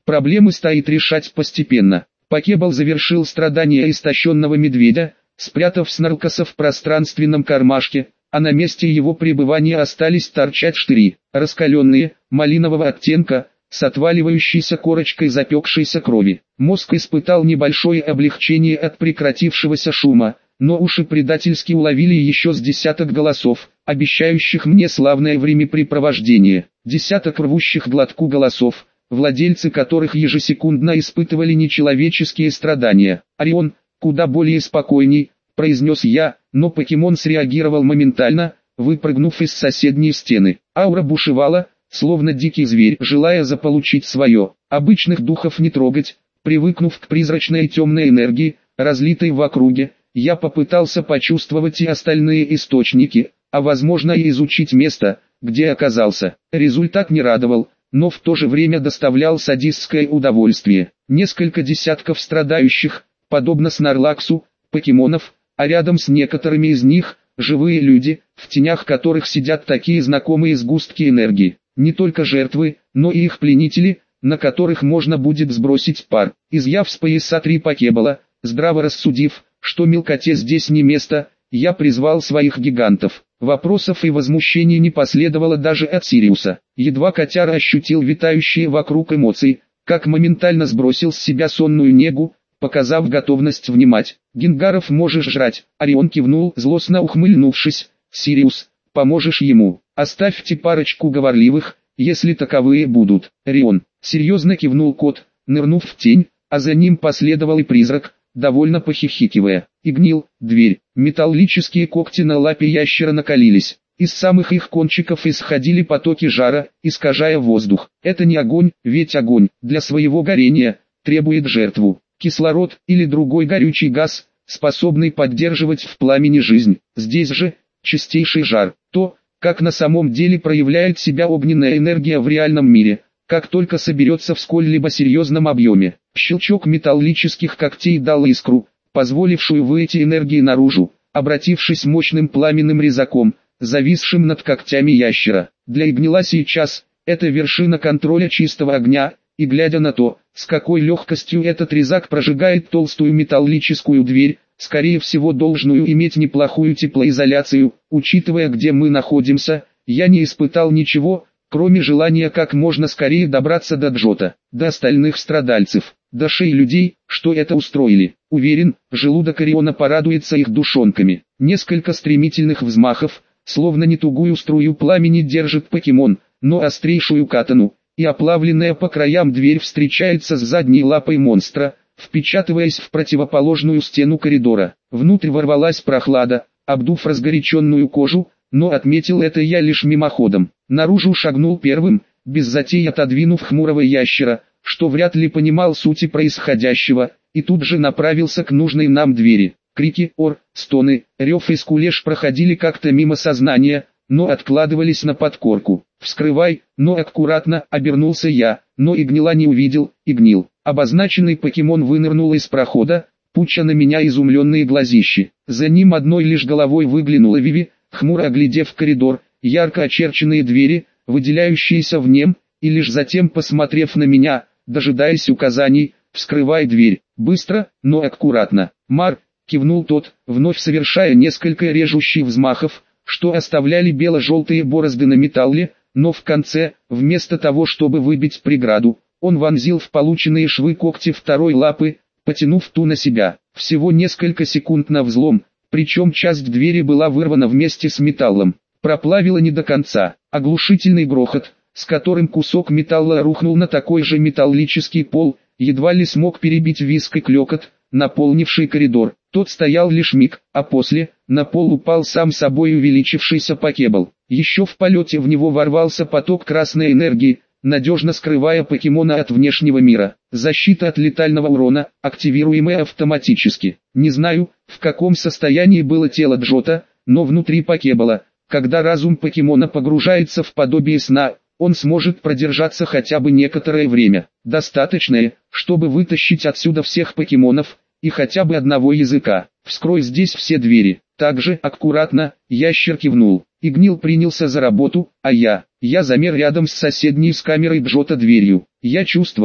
Проблемы стоит решать постепенно. Покебл завершил страдания истощенного медведя, спрятав снаркоса в пространственном кармашке, а на месте его пребывания остались торчать штыри, раскаленные, малинового оттенка, с отваливающейся корочкой запекшейся крови. Мозг испытал небольшое облегчение от прекратившегося шума, но уши предательски уловили еще с десяток голосов, обещающих мне славное времяпрепровождение. Десяток рвущих глотку голосов, владельцы которых ежесекундно испытывали нечеловеческие страдания. «Орион, куда более спокойней», — произнес я, но покемон среагировал моментально, выпрыгнув из соседней стены. Аура бушевала, словно дикий зверь, желая заполучить свое. Обычных духов не трогать. Привыкнув к призрачной темной энергии, разлитой в округе, я попытался почувствовать и остальные источники, а возможно и изучить место, где оказался. Результат не радовал, но в то же время доставлял садистское удовольствие. Несколько десятков страдающих, подобно Снарлаксу, покемонов, а рядом с некоторыми из них – живые люди, в тенях которых сидят такие знакомые сгустки энергии. Не только жертвы, но и их пленители, на которых можно будет сбросить пар. Изъяв с пояса 3 покебола, здраво рассудив, что мелкоте здесь не место, я призвал своих гигантов. Вопросов и возмущений не последовало даже от Сириуса. Едва котяра ощутил витающие вокруг эмоции, как моментально сбросил с себя сонную негу, показав готовность внимать. «Генгаров можешь жрать», — Орион кивнул, злостно ухмыльнувшись. «Сириус, поможешь ему. Оставьте парочку говорливых, если таковые будут». «Рион», — серьезно кивнул кот, нырнув в тень, а за ним последовал и призрак, довольно похихикивая. И гнил, дверь. Металлические когти на лапе ящера накалились. Из самых их кончиков исходили потоки жара, искажая воздух. Это не огонь, ведь огонь, для своего горения, требует жертву. Кислород или другой горючий газ, способный поддерживать в пламени жизнь. Здесь же, чистейший жар. То, как на самом деле проявляет себя огненная энергия в реальном мире, как только соберется в сколь-либо серьезном объеме. Щелчок металлических когтей дал искру, позволившую выйти энергии наружу, обратившись мощным пламенным резаком, зависшим над когтями ящера. Для Игнила сейчас, это вершина контроля чистого огня, и глядя на то, с какой легкостью этот резак прожигает толстую металлическую дверь, скорее всего должную иметь неплохую теплоизоляцию, учитывая где мы находимся, я не испытал ничего, кроме желания как можно скорее добраться до Джота, до остальных страдальцев, до шеи людей, что это устроили. Уверен, желудок Ориона порадуется их душонками. Несколько стремительных взмахов, словно не тугую струю пламени держит покемон, но острейшую катану, и оплавленная по краям дверь встречается с задней лапой монстра, впечатываясь в противоположную стену коридора. Внутрь ворвалась прохлада, обдув разгоряченную кожу, но отметил это я лишь мимоходом. Наружу шагнул первым, без затей отодвинув хмурого ящера, что вряд ли понимал сути происходящего, и тут же направился к нужной нам двери. Крики, ор, стоны, рев и скулеж проходили как-то мимо сознания, но откладывались на подкорку. «Вскрывай», но аккуратно обернулся я, но Игнила не увидел. Игнил, обозначенный покемон, вынырнул из прохода, пуча на меня изумленные глазищи. За ним одной лишь головой выглянула Виви, хмуро оглядев коридор, ярко очерченные двери, выделяющиеся в нем, и лишь затем посмотрев на меня, дожидаясь указаний, «Вскрывай дверь, быстро, но аккуратно». «Мар», кивнул тот, вновь совершая несколько режущих взмахов, что оставляли бело-желтые борозды на металле, но в конце, вместо того чтобы выбить преграду, он вонзил в полученные швы когти второй лапы, потянув ту на себя. Всего несколько секунд на взлом, причем часть двери была вырвана вместе с металлом. Проплавило не до конца. Оглушительный грохот, с которым кусок металла рухнул на такой же металлический пол, едва ли смог перебить визг и клёкот, наполнивший коридор. Тот стоял лишь миг, а после, на пол упал сам собой увеличившийся покебл. Еще в полете в него ворвался поток красной энергии, надежно скрывая покемона от внешнего мира. Защита от летального урона, активируемая автоматически. Не знаю, в каком состоянии было тело Джота, но внутри покебола, когда разум покемона погружается в подобие сна, он сможет продержаться хотя бы некоторое время. Достаточное, чтобы вытащить отсюда всех покемонов, и хотя бы одного языка. «Вскрой здесь все двери». Также аккуратно, ящер кивнул. Игнил принялся за работу, а я замер рядом с соседней с камерой Джота дверью. Я чувствовал,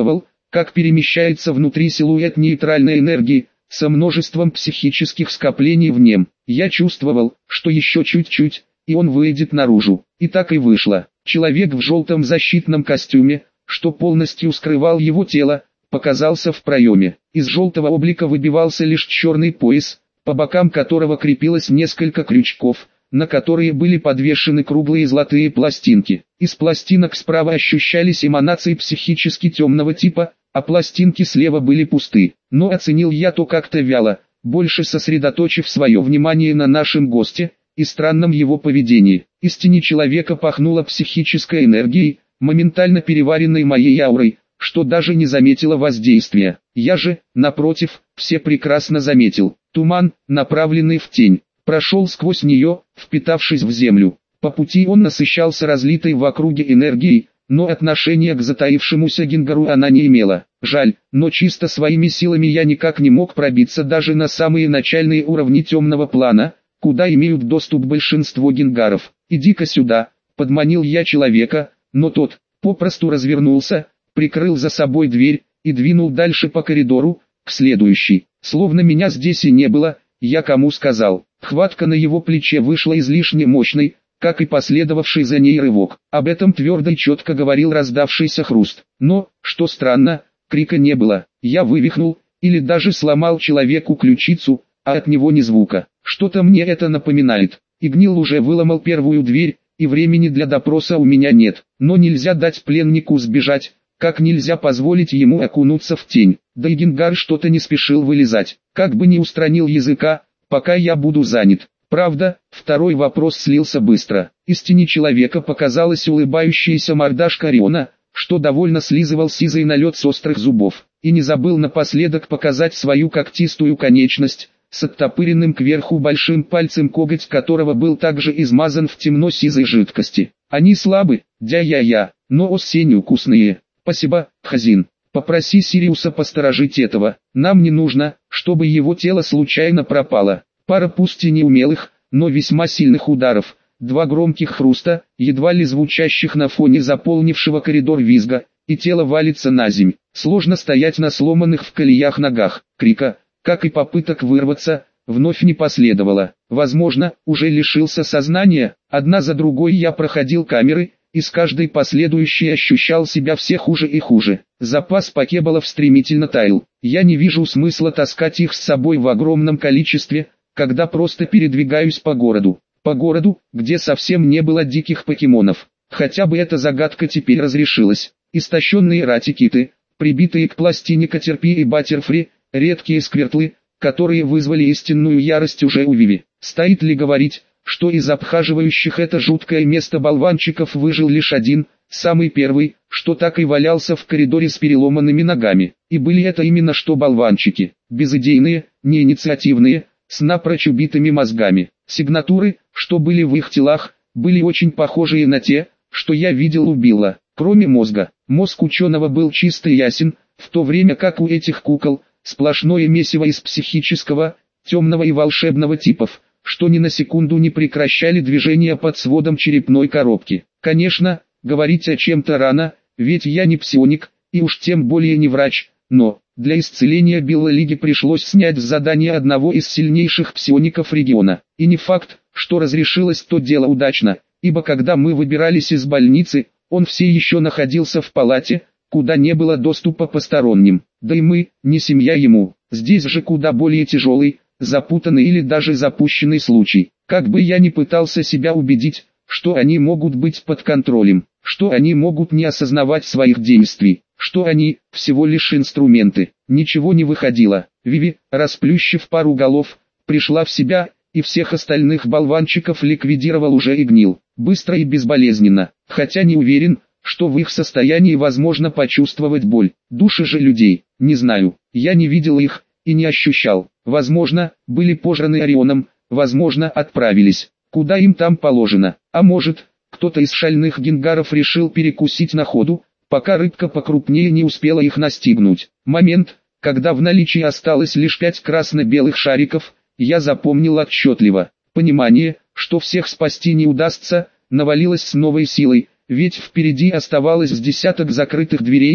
как перемещается внутри силуэт нейтральной энергии, со множеством психических скоплений в нем. Я чувствовал, что еще чуть-чуть, и он выйдет наружу. И так и вышло. Человек в желтом защитном костюме, что полностью скрывал его тело, показался в проеме. Из желтого облика выбивался лишь черный пояс, по бокам которого крепилось несколько крючков, на которые были подвешены круглые золотые пластинки. Из пластинок справа ощущались эманации психически темного типа, а пластинки слева были пусты. Но оценил я то как-то вяло, больше сосредоточив свое внимание на нашем госте и странном его поведении. Из тени человека пахнуло психической энергией, моментально переваренной моей аурой, что даже не заметила воздействия. Я же, напротив, все прекрасно заметил. Туман, направленный в тень, прошел сквозь нее, впитавшись в землю. По пути он насыщался разлитой в округе энергией, но отношения к затаившемуся Гингару она не имела. Жаль, но чисто своими силами я никак не мог пробиться даже на самые начальные уровни темного плана, куда имеют доступ большинство гингаров. «Иди-ка сюда», — подманил я человека, но тот попросту развернулся, прикрыл за собой дверь и двинул дальше по коридору, к следующей. Словно меня здесь и не было, я кому сказал. Хватка на его плече вышла излишне мощной, как и последовавший за ней рывок. Об этом твердо и четко говорил раздавшийся хруст. Но, что странно, крика не было. Я вывихнул, или даже сломал человеку ключицу, а от него ни звука. Что-то мне это напоминает. Игнил уже выломал первую дверь, и времени для допроса у меня нет. Но нельзя дать пленнику сбежать, как нельзя позволить ему окунуться в тень. Да и Гингар что-то не спешил вылезать. Как бы ни устранил языка, пока я буду занят. Правда, второй вопрос слился быстро. Из тени человека показалась улыбающаяся мордашка Ориона, что довольно слизывал сизый налет с острых зубов. И не забыл напоследок показать свою когтистую конечность, с оттопыренным кверху большим пальцем, коготь которого был также измазан в темно-сизой жидкости. Они слабы, дя-я-я, но осенью вкусные. Спасибо, Хазин. Попроси Сириуса посторожить этого. Нам не нужно, чтобы его тело случайно пропало. Пара пусть и неумелых, но весьма сильных ударов, два громких хруста, едва ли звучащих на фоне заполнившего коридор визга, и тело валится на земь. Сложно стоять на сломанных в колеях ногах. Крика, как и попыток вырваться, вновь не последовало. Возможно, уже лишился сознания. Одна за другой я проходил камеры, и с каждой последующей ощущал себя все хуже и хуже. Запас покебалов стремительно таял. Я не вижу смысла таскать их с собой в огромном количестве, когда просто передвигаюсь по городу. По городу, где совсем не было диких покемонов. Хотя бы эта загадка теперь разрешилась. Истощенные ратикиты, прибитые к пластине Катерпи и Баттерфри, редкие сквертлы, которые вызвали истинную ярость уже у Виви. Стоит ли говорить, что из обхаживающих это жуткое место болванчиков выжил лишь один, самый первый, что так и валялся в коридоре с переломанными ногами. И были это именно что болванчики, безыдейные, неинициативные, с напрочь убитыми мозгами. Сигнатуры, что были в их телах, были очень похожие на те, что я видел у Билла. Кроме мозга, мозг ученого был чист и ясен, в то время как у этих кукол сплошное месиво из психического, темного и волшебного типов, что ни на секунду не прекращали движения под сводом черепной коробки. Конечно, говорить о чем-то рано, ведь я не псионик, и уж тем более не врач, но для исцеления Билла Лиги пришлось снять с задания одного из сильнейших псиоников региона. И не факт, что разрешилось то дело удачно, ибо когда мы выбирались из больницы, он все еще находился в палате, куда не было доступа посторонним. Да и мы, не семья ему, здесь же куда более тяжелый, запутанный или даже запущенный случай. Как бы я ни пытался себя убедить, что они могут быть под контролем, что они могут не осознавать своих действий, что они всего лишь инструменты, ничего не выходило. Виви, расплющив пару голов, пришла в себя, и всех остальных болванчиков ликвидировал уже Игнил, быстро и безболезненно, хотя не уверен, что в их состоянии возможно почувствовать боль. Души же людей, не знаю, я не видел их и не ощущал. Возможно, были пожраны Орионом, возможно, отправились, куда им там положено. А может, кто-то из шальных гингаров решил перекусить на ходу, пока рыбка покрупнее не успела их настигнуть. Момент, когда в наличии осталось лишь 5 красно-белых шариков, я запомнил отчетливо. Понимание, что всех спасти не удастся, навалилось с новой силой, ведь впереди оставалось с десяток закрытых дверей,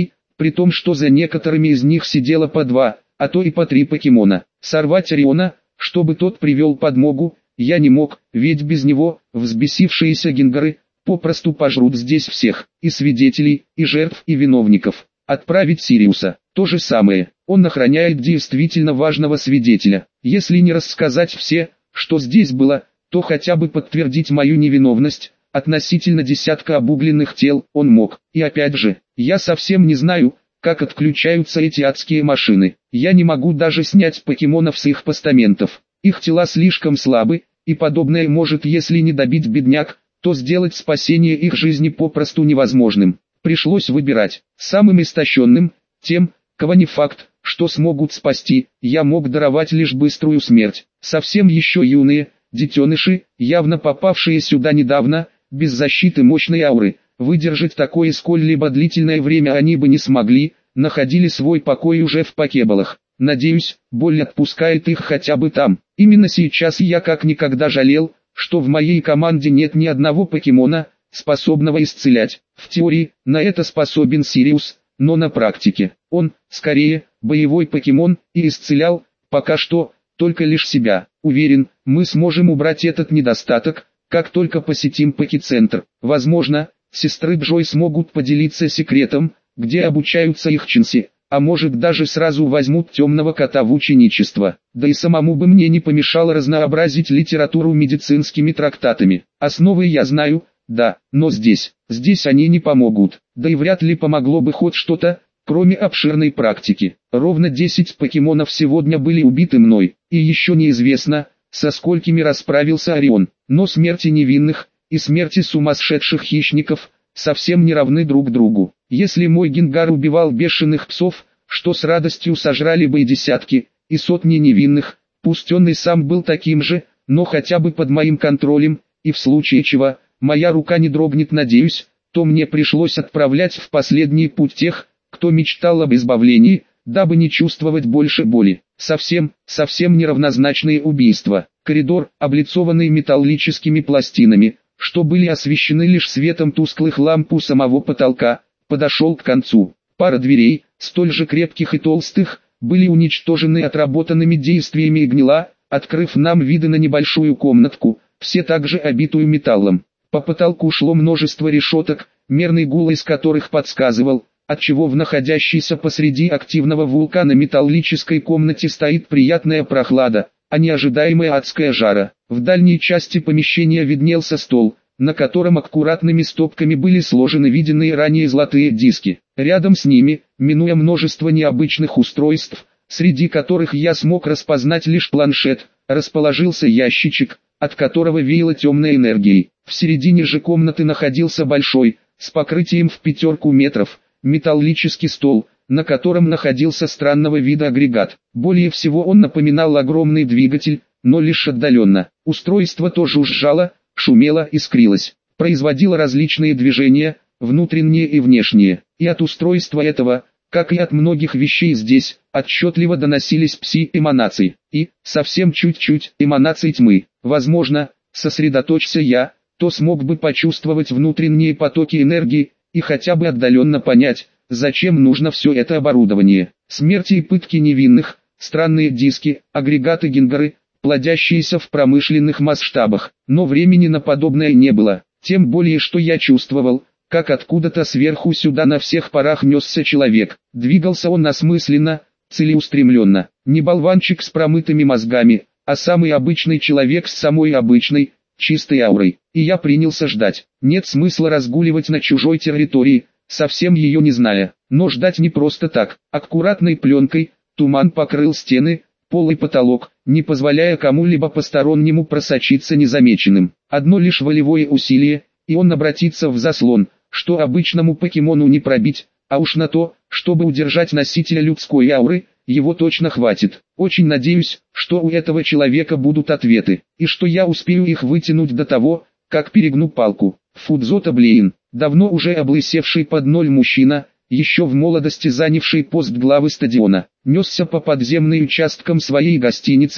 при том что за некоторыми из них сидело по 2, а то и по 3 покемона. Сорвать Ориона, чтобы тот привел подмогу, я не мог, ведь без него, взбесившиеся гингары, попросту пожрут здесь всех, и свидетелей, и жертв, и виновников. Отправить Сириуса, то же самое, он охраняет действительно важного свидетеля. Если не рассказать все, что здесь было, то хотя бы подтвердить мою невиновность, относительно десятка обугленных тел, он мог. И опять же, я совсем не знаю, как отключаются эти адские машины. Я не могу даже снять покемонов с их постаментов. Их тела слишком слабы, и подобное может, если не добить бедняк, то сделать спасение их жизни попросту невозможным. Пришлось выбирать. Самым истощенным, тем, кого не факт, что смогут спасти, я мог даровать лишь быструю смерть. Совсем еще юные, детеныши, явно попавшие сюда недавно, без защиты мощной ауры, выдержать такое сколь-либо длительное время они бы не смогли, находили свой покой уже в покебалах. Надеюсь, боль отпускает их хотя бы там. Именно сейчас я как никогда жалел, что в моей команде нет ни одного покемона, способного исцелять. В теории, на это способен Сириус, но на практике, он, скорее, боевой покемон, и исцелял, пока что, только лишь себя. Уверен, мы сможем убрать этот недостаток, как только посетим Поки-центр. Возможно, сестры Джой смогут поделиться секретом, где обучаются их чинси, а может даже сразу возьмут темного кота в ученичество. Да и самому бы мне не помешало разнообразить литературу медицинскими трактатами. Основы я знаю, да, но здесь они не помогут. Да и вряд ли помогло бы хоть что-то, кроме обширной практики. Ровно 10 покемонов сегодня были убиты мной, и еще неизвестно, со сколькими расправился Орион. Но смерти невинных и смерти сумасшедших хищников совсем не равны друг другу. Если мой Генгар убивал бешеных псов, что с радостью сожрали бы и десятки, и сотни невинных, пусть он и сам был таким же, но хотя бы под моим контролем, и в случае чего, моя рука не дрогнет, надеюсь, то мне пришлось отправлять в последний путь тех, кто мечтал об избавлении, дабы не чувствовать больше боли. Совсем неравнозначные убийства. Коридор, облицованный металлическими пластинами, что были освещены лишь светом тусклых ламп у самого потолка, подошел к концу. Пара дверей, столь же крепких и толстых, были уничтожены отработанными действиями и гнила, открыв нам виды на небольшую комнатку, все также обитую металлом. По потолку шло множество решеток, мерный гул из которых подсказывал, отчего в находящейся посреди активного вулкана металлической комнате стоит приятная прохлада, а не ожидаемая адская жара. В дальней части помещения виднелся стол, на котором аккуратными стопками были сложены виденные ранее золотые диски. Рядом с ними, минуя множество необычных устройств, среди которых я смог распознать лишь планшет, расположился ящичек, от которого веяло темной энергией. В середине же комнаты находился большой, с покрытием в 5 метров, металлический стол, на котором находился странного вида агрегат. Более всего он напоминал огромный двигатель, но лишь отдаленно. Устройство то жужжало, шумело, искрилось, производило различные движения, внутренние и внешние. И от устройства этого, как и от многих вещей здесь, отчетливо доносились пси-эманации. И, совсем чуть-чуть, эманации тьмы. Возможно, сосредоточься я, то смог бы почувствовать внутренние потоки энергии, и хотя бы отдаленно понять, зачем нужно все это оборудование. Смерти и пытки невинных, странные диски, агрегаты Генгары, плодящиеся в промышленных масштабах. Но времени на подобное не было, тем более что я чувствовал, как откуда-то сверху сюда на всех парах несся человек. Двигался он осмысленно, целеустремленно. Не болванчик с промытыми мозгами, а самый обычный человек с самой обычной, чистой аурой. И я принялся ждать. Нет смысла разгуливать на чужой территории, совсем ее не зная. Но ждать не просто так. Аккуратной пленкой, туман покрыл стены, пол и потолок, не позволяя кому-либо постороннему просочиться незамеченным. Одно лишь волевое усилие, и он обратится в заслон, что обычному покемону не пробить, а уж на то, чтобы удержать носителя людской ауры, его точно хватит. Очень надеюсь, что у этого человека будут ответы, и что я успею их вытянуть до того, как перегну палку. Фудзото Блейн, давно уже облысевший под ноль мужчина, еще в молодости занявший пост главы стадиона, несся по подземным участкам своей гостиницы,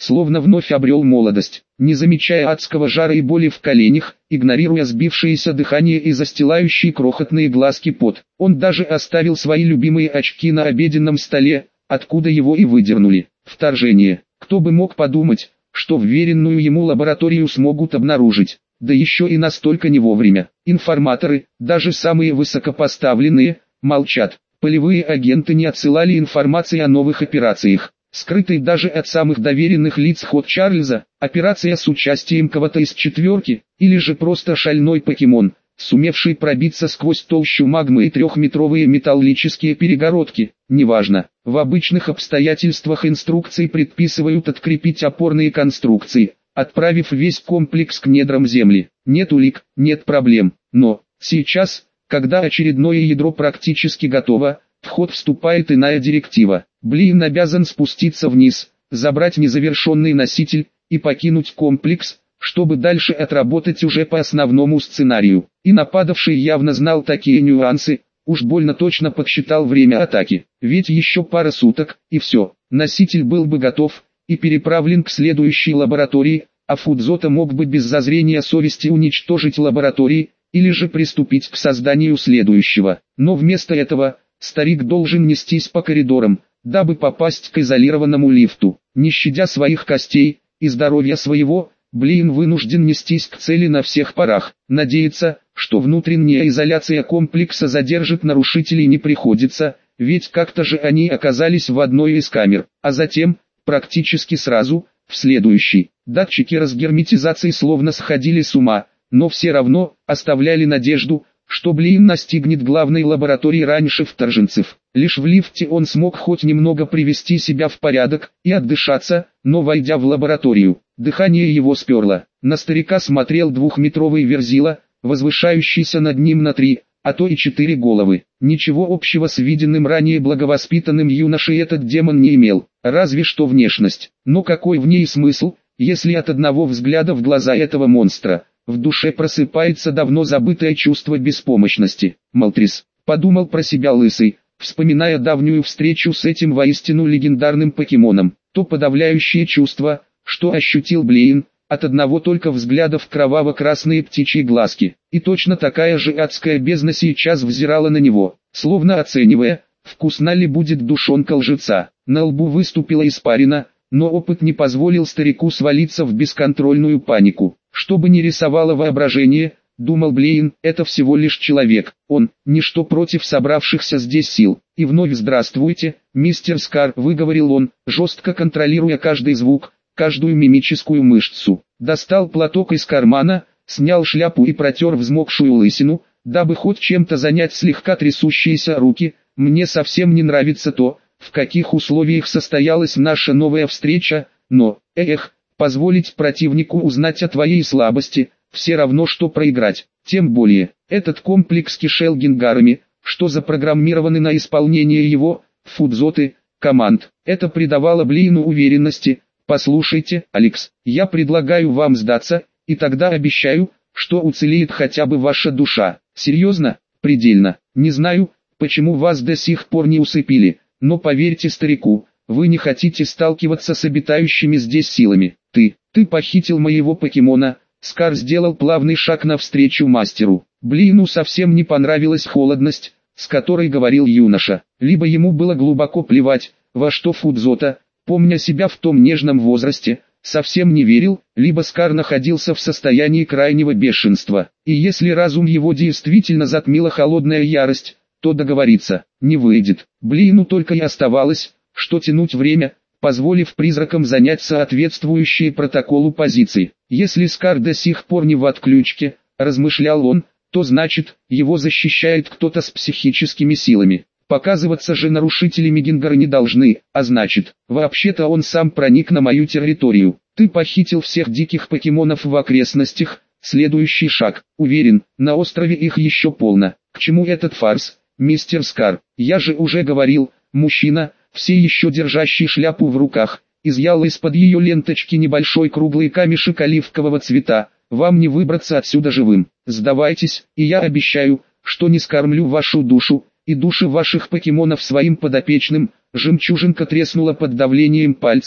словно вновь обрел молодость. Не замечая адского жара и боли в коленях, игнорируя сбившееся дыхание и застилающие крохотные глазки пот, он даже оставил свои любимые очки на обеденном столе, откуда его и выдернули. Вторжение. Кто бы мог подумать, что вверенную ему лабораторию смогут обнаружить, да еще и настолько не вовремя. Информаторы, даже самые высокопоставленные, молчат. Полевые агенты не отсылали информации о новых операциях. Скрытый даже от самых доверенных лиц ход Чарльза, операция с участием кого-то из четверки, или же просто шальной покемон, сумевший пробиться сквозь толщу магмы и трехметровые металлические перегородки, неважно. В обычных обстоятельствах инструкции предписывают открепить опорные конструкции, отправив весь комплекс к недрам Земли. Нет улик, нет проблем. Но, сейчас, когда очередное ядро практически готово, в ход вступает иная директива. Блин обязан спуститься вниз, забрать незавершенный носитель и покинуть комплекс, чтобы дальше отработать уже по основному сценарию. И нападавший явно знал такие нюансы, уж больно точно подсчитал время атаки. Ведь еще пара суток, и все, носитель был бы готов и переправлен к следующей лаборатории, а Фудзота мог бы без зазрения совести уничтожить лаборатории, или же приступить к созданию следующего. Но вместо этого, старик должен нестись по коридорам, дабы попасть к изолированному лифту. Не щадя своих костей и здоровья своего, Блин вынужден нестись к цели на всех парах. Надеяться, что внутренняя изоляция комплекса задержит нарушителей, не приходится, ведь как-то же они оказались в одной из камер, а затем, практически сразу, в следующей. Датчики разгерметизации словно сходили с ума, но все равно оставляли надежду, что Блин настигнет главной лаборатории раньше вторженцев. Лишь в лифте он смог хоть немного привести себя в порядок и отдышаться, но войдя в лабораторию, дыхание его сперло. На старика смотрел двухметровый верзила, возвышающийся над ним на 3, а то и 4 головы. Ничего общего с виденным ранее благовоспитанным юношей этот демон не имел, разве что внешность. Но какой в ней смысл, если от одного взгляда в глаза этого монстра в душе просыпается давно забытое чувство беспомощности? Молтрис, подумал про себя Лысый, вспоминая давнюю встречу с этим воистину легендарным покемоном. То подавляющее чувство, что ощутил Блейн, от одного только взгляда в кроваво-красные птичьи глазки. И точно такая же адская бездна сейчас взирала на него, словно оценивая, вкусна ли будет душонка лжеца. На лбу выступила испарина, но опыт не позволил старику свалиться в бесконтрольную панику. Что бы ни рисовало воображение, думал Блейн, это всего лишь человек, он – ничто против собравшихся здесь сил. И вновь «Здравствуйте, мистер Скар», – выговорил он, жестко контролируя каждый звук, каждую мимическую мышцу. Достал платок из кармана, снял шляпу и протер взмокшую лысину, дабы хоть чем-то занять слегка трясущиеся руки. «Мне совсем не нравится то, в каких условиях состоялась наша новая встреча, но, позволить противнику узнать о твоей слабости, все равно что проиграть. Тем более, этот комплекс кишел генгарами, что запрограммированы на исполнение его, Фудзоты, команд. Это придавало Блейну уверенности. «Послушайте, Алекс, я предлагаю вам сдаться, и тогда обещаю, что уцелеет хотя бы ваша душа». «Серьезно? Предельно. Не знаю, почему вас до сих пор не усыпили, но поверьте старику, вы не хотите сталкиваться с обитающими здесь силами. Ты похитил моего покемона». Скар сделал плавный шаг навстречу мастеру. Блину совсем не понравилась холодность, с которой говорил юноша. Либо ему было глубоко плевать, во что Фудзота, помня себя в том нежном возрасте, совсем не верил, либо Скар находился в состоянии крайнего бешенства. И если разум его действительно затмила холодная ярость, то договориться не выйдет. Блину только и оставалось, что тянуть время, позволив призракам занять соответствующие протоколу позиции. Если Скар до сих пор не в отключке, размышлял он, то значит, его защищает кто-то с психическими силами. Показываться же нарушителями Генгара не должны, а значит, вообще-то он сам проник на мою территорию. Ты похитил всех диких покемонов в окрестностях, следующий шаг. Уверен, на острове их еще полно. К чему этот фарс, мистер Скар? Я же уже говорил, мужчина, все еще держащий шляпу в руках, изъял из-под ее ленточки небольшой круглый камешек оливкового цвета. Вам не выбраться отсюда живым. Сдавайтесь, и я обещаю, что не скормлю вашу душу и души ваших покемонов своим подопечным. Жемчужинка треснула под давлением пальцев,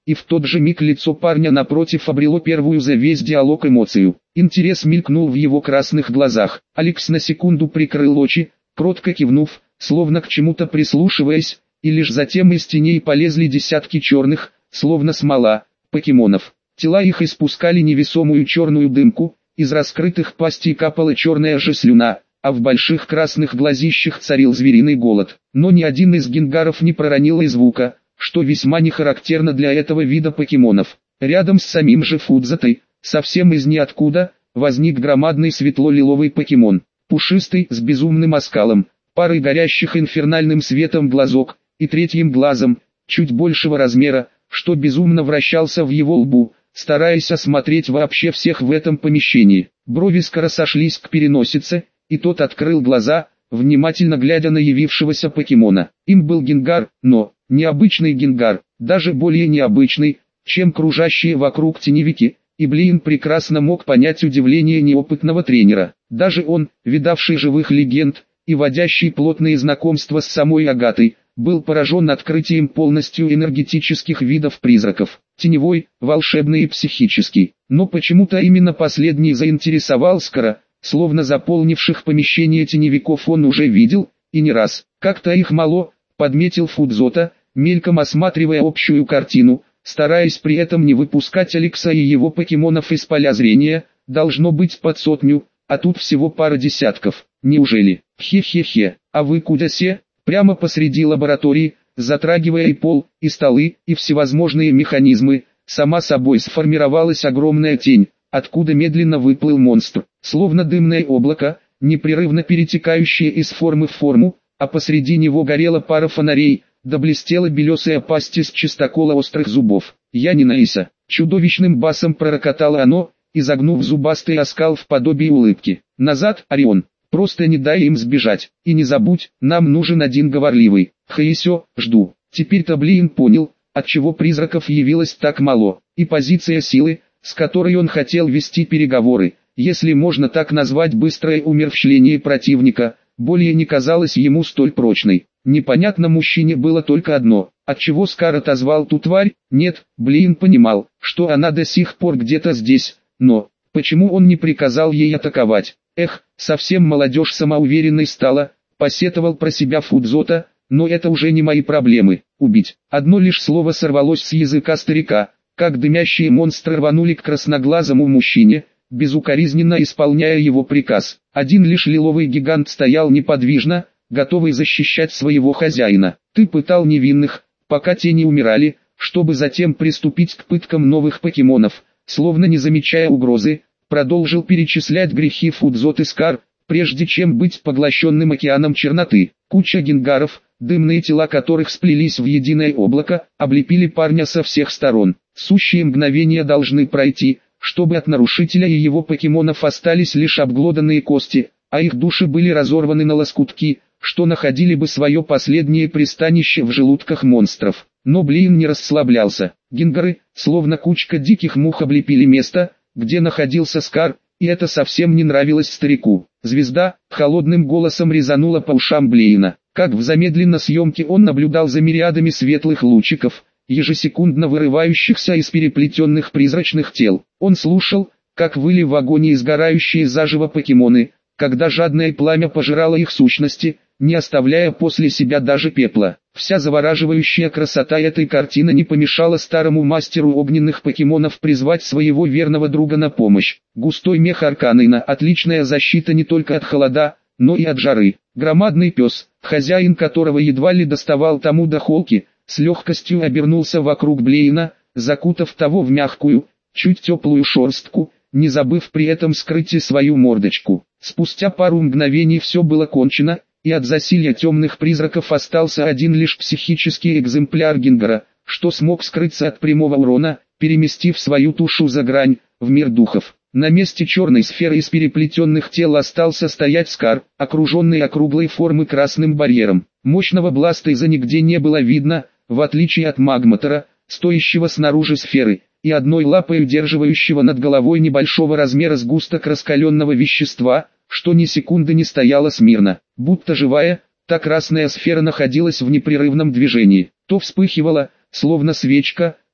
и в тот же миг лицо парня напротив обрело первую за весь диалог эмоцию. Интерес мелькнул в его красных глазах. Алекс на секунду прикрыл очи, кротко кивнув, словно к чему-то прислушиваясь, и лишь затем из теней полезли десятки черных, словно смола, покемонов. Тела их испускали невесомую черную дымку, из раскрытых пастей капала черная же слюна, а в больших красных глазищах царил звериный голод. Но ни один из генгаров не проронил и звука, что весьма не характерно для этого вида покемонов. Рядом с самим же Фудзатой, совсем из ниоткуда, возник громадный светло-лиловый покемон, пушистый, с безумным оскалом, парой горящих инфернальным светом глазок, и третьим глазом, чуть большего размера, что безумно вращался в его лбу, стараясь осмотреть вообще всех в этом помещении. Брови скоро сошлись к переносице, и тот открыл глаза, внимательно глядя на явившегося покемона. Им был генгар, но необычный генгар, даже более необычный, чем кружащие вокруг теневики, и Блин прекрасно мог понять удивление неопытного тренера. Даже он, видавший живых легенд, и водящий плотные знакомства с самой Агатой, был поражен открытием полностью энергетических видов призраков. Теневой, волшебный и психический. Но почему-то именно последний заинтересовал Скара, словно заполнивших помещение теневиков он уже видел, и не раз. Как-то их мало, подметил Фудзота, мельком осматривая общую картину, стараясь при этом не выпускать Алекса и его покемонов из поля зрения, должно быть под 100, а тут всего пара десятков. Неужели? Хе-хе-хе, а вы куда се? Прямо посреди лаборатории, затрагивая и пол, и столы, и всевозможные механизмы, сама собой сформировалась огромная тень, откуда медленно выплыл монстр, словно дымное облако, непрерывно перетекающее из формы в форму, а посреди него горела пара фонарей, да блестела белесая пасть из чистокола острых зубов. «Я не Наиса!» Чудовищным басом пророкотало оно, изогнув зубастый оскал в подобии улыбки. «Назад, Орион! Просто не дай им сбежать, и не забудь, нам нужен один говорливый». «Хаисё, жду». Теперь-то Блин понял, отчего призраков явилось так мало, и позиция силы, с которой он хотел вести переговоры, если можно так назвать быстрое умерщвление противника, более не казалась ему столь прочной. Непонятно мужчине было только одно, отчего Скар отозвал ту тварь. Нет, Блин понимал, что она до сих пор где-то здесь, но почему он не приказал ей атаковать? Эх, совсем молодежь самоуверенной стала, посетовал про себя Фудзота, но это уже не мои проблемы. Убить. Одно лишь слово сорвалось с языка старика, как дымящие монстры рванули к красноглазому мужчине, безукоризненно исполняя его приказ. Один лишь лиловый гигант стоял неподвижно, готовый защищать своего хозяина. Ты пытал невинных, пока те не умирали, чтобы затем приступить к пыткам новых покемонов, словно не замечая угрозы, продолжил перечислять грехи Фудзот и Скар, прежде чем быть поглощенным океаном черноты. Куча генгаров, дымные тела которых сплелись в единое облако, облепили парня со всех сторон. Сущие мгновения должны пройти, чтобы от нарушителя и его покемонов остались лишь обглоданные кости, а их души были разорваны на лоскутки, что находили бы свое последнее пристанище в желудках монстров. Но Блин не расслаблялся. Генгары, словно кучка диких мух, облепили место, где находился Скар, и это совсем не нравилось старику. Звезда холодным голосом резанула по ушам Блина. Как в замедленной съемке он наблюдал за мириадами светлых лучиков, ежесекундно вырывающихся из переплетенных призрачных тел. Он слушал, как выли в агонии сгорающие заживо покемоны, когда жадное пламя пожирало их сущности, не оставляя после себя даже пепла. Вся завораживающая красота этой картины не помешала старому мастеру огненных покемонов призвать своего верного друга на помощь. Густой мех Арканина, отличная защита не только от холода, но и от жары. Громадный пес, хозяин которого едва ли доставал тому до холки, с легкостью обернулся вокруг Блейна, закутав того в мягкую, чуть теплую шерстку, не забыв при этом скрыть и свою мордочку. Спустя пару мгновений все было кончено, и от засилья темных призраков остался один лишь психический экземпляр Генгара, что смог скрыться от прямого урона, переместив свою тушу за грань, в мир духов. На месте черной сферы из переплетенных тел остался стоять Скар, окруженный округлой формы красным барьером. Мощного бластейза нигде не было видно, в отличие от Магматора, стоящего снаружи сферы, и одной лапой удерживающего над головой небольшого размера сгусток раскаленного вещества, что ни секунды не стояла смирно. Будто живая, та красная сфера находилась в непрерывном движении. То вспыхивала, словно свечка,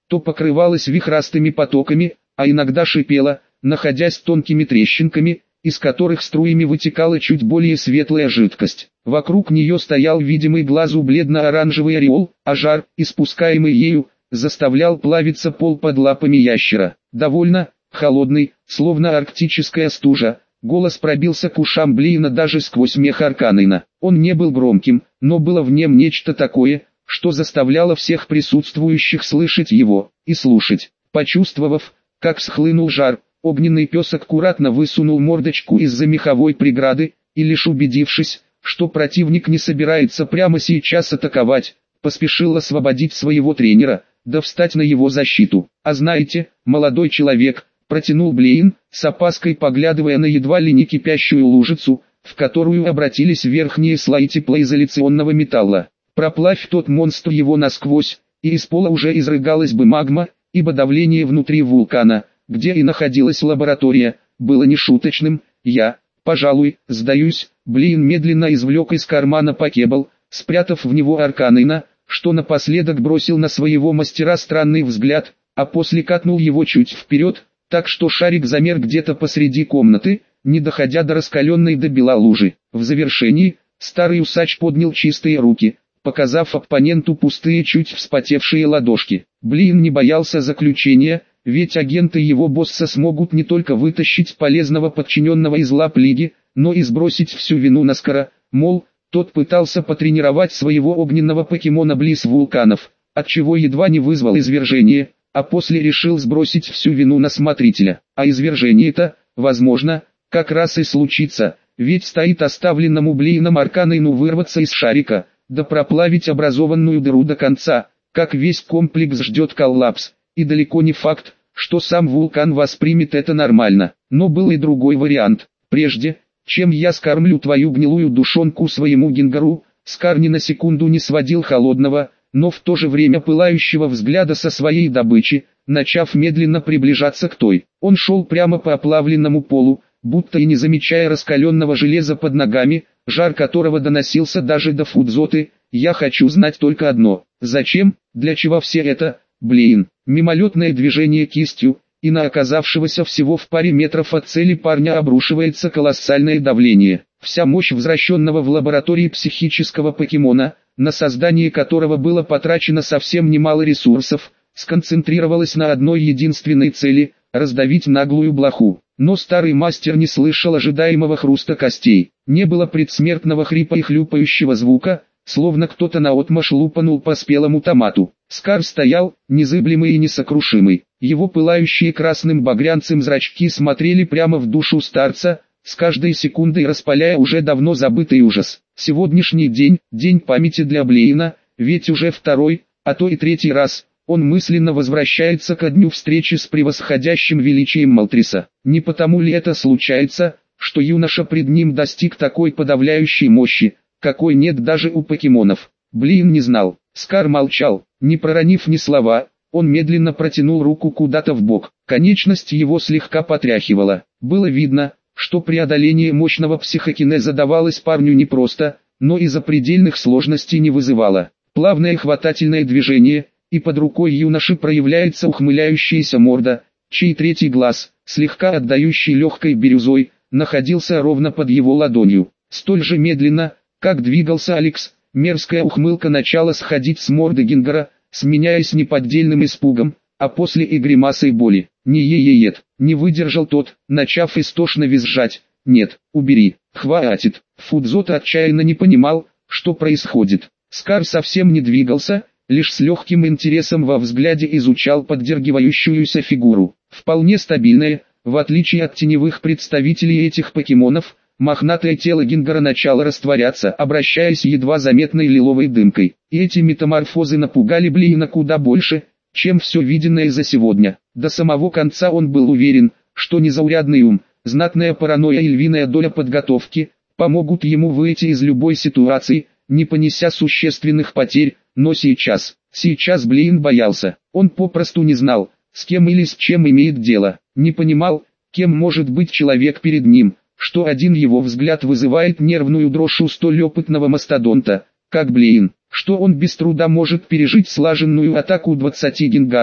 то покрывалась вихрастыми потоками, а иногда шипела, находясь тонкими трещинками, из которых струями вытекала чуть более светлая жидкость. Вокруг нее стоял видимый глазу бледно-оранжевый ореол, а жар, испускаемый ею, заставлял плавиться пол под лапами ящера. Довольно холодный, словно арктическая стужа, голос пробился к ушам Блейна даже сквозь мех Арканейна. Он не был громким, но было в нем нечто такое, что заставляло всех присутствующих слышать его и слушать. Почувствовав, как схлынул жар, огненный пес аккуратно высунул мордочку из-за меховой преграды, и лишь убедившись, что противник не собирается прямо сейчас атаковать, поспешил освободить своего тренера, да встать на его защиту. «А знаете, молодой человек», — протянул Блейн, с опаской поглядывая на едва ли не кипящую лужицу, в которую обратились верхние слои теплоизоляционного металла. «Проплавь тот монстр его насквозь, и из пола уже изрыгалась бы магма, ибо давление внутри вулкана, где и находилась лаборатория, было нешуточным. Пожалуй, сдаюсь». Блейн медленно извлек из кармана покебл, спрятав в него Арканейна, что напоследок бросил на своего мастера странный взгляд, а после катнул его чуть вперед, так что шарик замер где-то посреди комнаты, не доходя до раскаленной до бела лужи. В завершении, старый усач поднял чистые руки, показав оппоненту пустые чуть вспотевшие ладошки. Блейн не боялся заключения, ведь агенты его босса смогут не только вытащить полезного подчиненного из лап Лиги, но и сбросить всю вину на Скара, мол, тот пытался потренировать своего огненного покемона близ вулканов, отчего едва не вызвал извержение, а после решил сбросить всю вину на смотрителя. А извержение-то, возможно, как раз и случится, ведь стоит оставленному Блейном Арканейну вырваться из шарика, да проплавить образованную дыру до конца, как весь комплекс ждет коллапс, и далеко не факт, что сам вулкан воспримет это нормально. Но был и другой вариант. Прежде, чем я скормлю твою гнилую душонку своему Гингару, Скар ни на секунду не сводил холодного, но в то же время пылающего взгляда со своей добычи, начав медленно приближаться к той. Он шел прямо по оплавленному полу, будто и не замечая раскаленного железа под ногами, жар которого доносился даже до Фудзоты. «Я хочу знать только одно. Зачем, для чего все это, Блейн?» Мимолетное движение кистью, и на оказавшегося всего в паре метров от цели парня обрушивается колоссальное давление. Вся мощь возвращенного в лаборатории психического покемона, на создание которого было потрачено совсем немало ресурсов, сконцентрировалась на одной единственной цели – раздавить наглую блоху. Но старый мастер не слышал ожидаемого хруста костей. Не было предсмертного хрипа и хлюпающего звука, словно кто-то наотмашь лупанул по спелому томату. Скар стоял, незыблемый и несокрушимый. Его пылающие красным багрянцем зрачки смотрели прямо в душу старца, с каждой секундой распаляя уже давно забытый ужас. Сегодняшний день – день памяти для Блейна, ведь уже второй, а то и третий раз, он мысленно возвращается ко дню встречи с превосходящим величием Молтриса. Не потому ли это случается, что юноша пред ним достиг такой подавляющей мощи, какой нет даже у покемонов? Блейн не знал. Скар молчал, не проронив ни слова. Он медленно протянул руку куда-то вбок. Конечность его слегка потряхивала. Было видно, что преодоление мощного психокинеза давалось парню непросто, но и запредельных сложностей не вызывало. Плавное хватательное движение, и под рукой юноши проявляется ухмыляющаяся морда, чей третий глаз, слегка отдающий легкой бирюзой, находился ровно под его ладонью. Столь же медленно, как двигался Алекс, мерзкая ухмылка начала сходить с морды Гингара, сменяясь неподдельным испугом, а после и гримасой боли. «Не не выдержал тот, начав истошно визжать. «Нет, убери, хватит». Фудзота отчаянно не понимал, что происходит. Скар совсем не двигался, лишь с легким интересом во взгляде изучал поддергивающуюся фигуру. Вполне стабильная, в отличие от теневых представителей этих покемонов, мохнатое тело Гингара начало растворяться, обращаясь едва заметной лиловой дымкой. И эти метаморфозы напугали Блейна куда больше, чем все виденное за сегодня. До самого конца он был уверен, что незаурядный ум, знатная паранойя и львиная доля подготовки помогут ему выйти из любой ситуации, не понеся существенных потерь, но сейчас Блейн боялся. Он попросту не знал, с кем или с чем имеет дело, не понимал, кем может быть человек перед ним, что один его взгляд вызывает нервную дрожь у столь опытного мастодонта, как Блейн, что он без труда может пережить слаженную атаку 20 гингаров,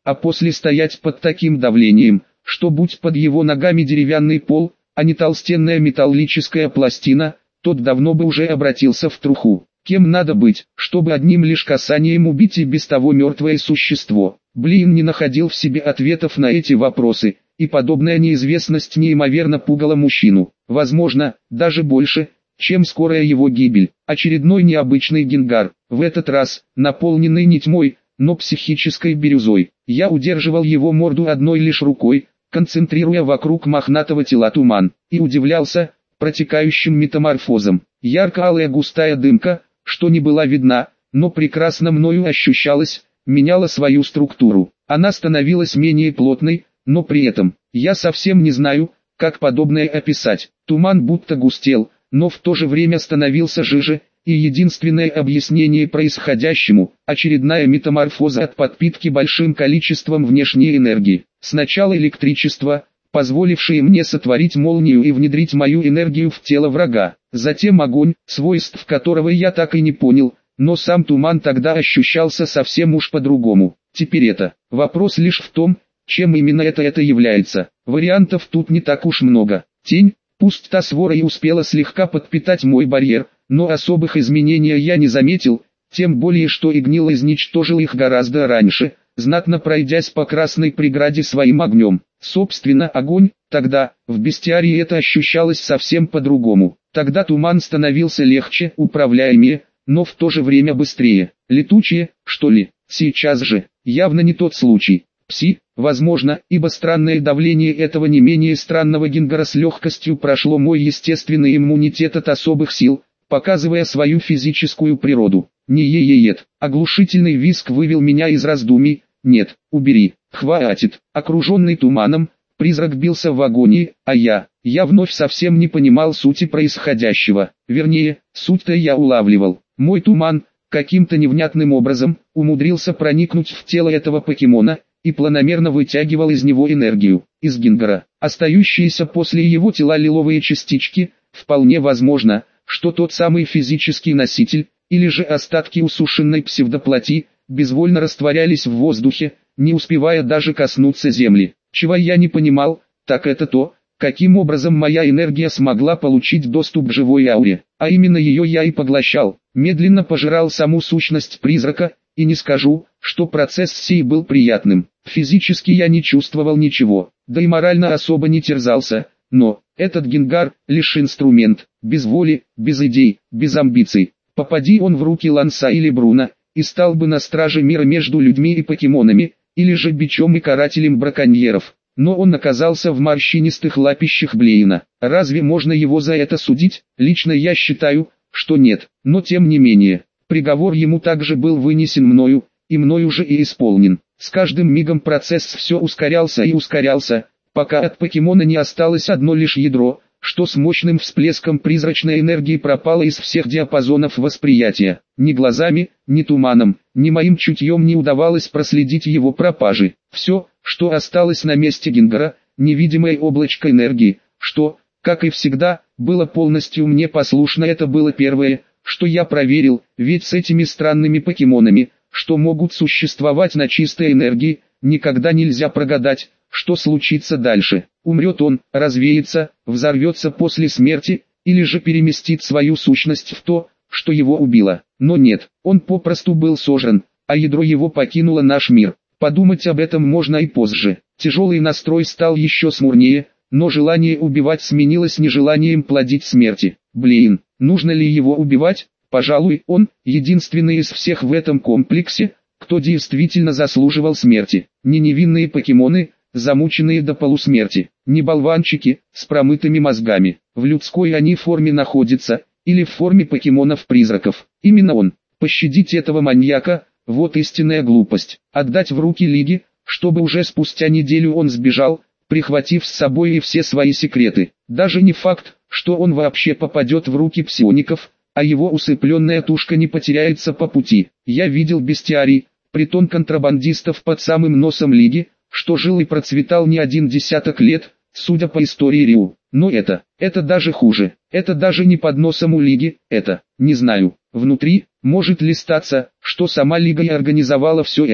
а после стоять под таким давлением, что будь под его ногами деревянный пол, а не толстенная металлическая пластина, тот давно бы уже обратился в труху. Кем надо быть, чтобы одним лишь касанием убить и без того мертвое существо? Блин, не находил в себе ответов на эти вопросы, и подобная неизвестность неимоверно пугала мужчину. Возможно, даже больше, чем скорая его гибель. Очередной необычный генгар, в этот раз, наполненный не тьмой, но психической бирюзой. Я удерживал его морду одной лишь рукой, концентрируя вокруг мохнатого тела туман, и удивлялся протекающим метаморфозом. Ярко-алая густая дымка, что не была видна, но прекрасно мною ощущалась, меняла свою структуру. Она становилась менее плотной, но при этом, я совсем не знаю, как подобное описать. Туман будто густел, но в то же время становился жиже, и единственное объяснение происходящему – очередная метаморфоза от подпитки большим количеством внешней энергии. Сначала электричество, позволившее мне сотворить молнию и внедрить мою энергию в тело врага. Затем огонь, свойств которого я так и не понял, но сам туман тогда ощущался совсем уж по-другому. Теперь это. Вопрос лишь в том, чем именно это является. Вариантов тут не так уж много. Тень, пусть та свора и успела слегка подпитать мой барьер, но особых изменений я не заметил, тем более что Игнил изничтожил их гораздо раньше, знатно пройдясь по красной преграде своим огнем. Собственно, огонь, тогда, в бестиарии это ощущалось совсем по-другому. Тогда туман становился легче, управляемее, но в то же время быстрее. Летучее, что ли? Сейчас же, явно не тот случай. Пси, возможно, ибо странное давление этого не менее странного генгара с легкостью прошло мой естественный иммунитет от особых сил, показывая свою физическую природу. Не е-е-ет. Оглушительный визг вывел меня из раздумий. Нет, убери, хватит. Окруженный туманом, призрак бился в агонии, а я вновь совсем не понимал сути происходящего. Вернее, суть-то я улавливал. Мой туман, каким-то невнятным образом, умудрился проникнуть в тело этого покемона, и планомерно вытягивал из него энергию. Из генгара, остающиеся после его тела лиловые частички, вполне возможно, что тот самый физический носитель, или же остатки усушенной псевдоплоти, безвольно растворялись в воздухе, не успевая даже коснуться земли. Чего я не понимал, так это то, каким образом моя энергия смогла получить доступ к живой ауре, а именно ее я и поглощал, медленно пожирал саму сущность призрака, и не скажу, что процесс сей был приятным. Физически я не чувствовал ничего, да и морально особо не терзался, но этот генгар лишь инструмент, без воли, без идей, без амбиций. Попади он в руки Ланса или Бруна, и стал бы на страже мира между людьми и покемонами, или же бичом и карателем браконьеров. Но он оказался в морщинистых лапищах Блейна. Разве можно его за это судить? Лично я считаю, что нет, но тем не менее, приговор ему также был вынесен мною, и мною же и исполнен. С каждым мигом процесс все ускорялся и ускорялся, пока от покемона не осталось одно лишь ядро, что с мощным всплеском призрачной энергии пропало из всех диапазонов восприятия. Ни глазами, ни туманом, ни моим чутьем не удавалось проследить его пропажи. Все, что осталось на месте генгара, невидимое облачко энергии, что, как и всегда, было полностью мне послушно. Это было первое, что я проверил, ведь с этими странными покемонами, что могут существовать на чистой энергии, никогда нельзя прогадать, что случится дальше. Умрет он, развеется, взорвется после смерти, или же переместит свою сущность в то, что его убило. Но нет, он попросту был сожран, а ядро его покинуло наш мир. Подумать об этом можно и позже. Тяжелый настрой стал еще смурнее, но желание убивать сменилось нежеланием плодить смерти. Блин, нужно ли его убивать? Пожалуй, он единственный из всех в этом комплексе, кто действительно заслуживал смерти. Не невинные покемоны, замученные до полусмерти, не болванчики с промытыми мозгами. В людской они форме находятся, или в форме покемонов-призраков. Именно он. Пощадить этого маньяка, вот истинная глупость. Отдать в руки Лиги, чтобы уже спустя неделю он сбежал, прихватив с собой и все свои секреты. Даже не факт, что он вообще попадет в руки псиоников, а его усыпленная тушка не потеряется по пути. Я видел бестиарий, притон контрабандистов под самым носом Лиги, что жил и процветал не один десяток лет, судя по истории Риу. Но это даже хуже. Это даже не под носом у Лиги, это, не знаю, внутри, может ли статься, что сама Лига и организовала все это.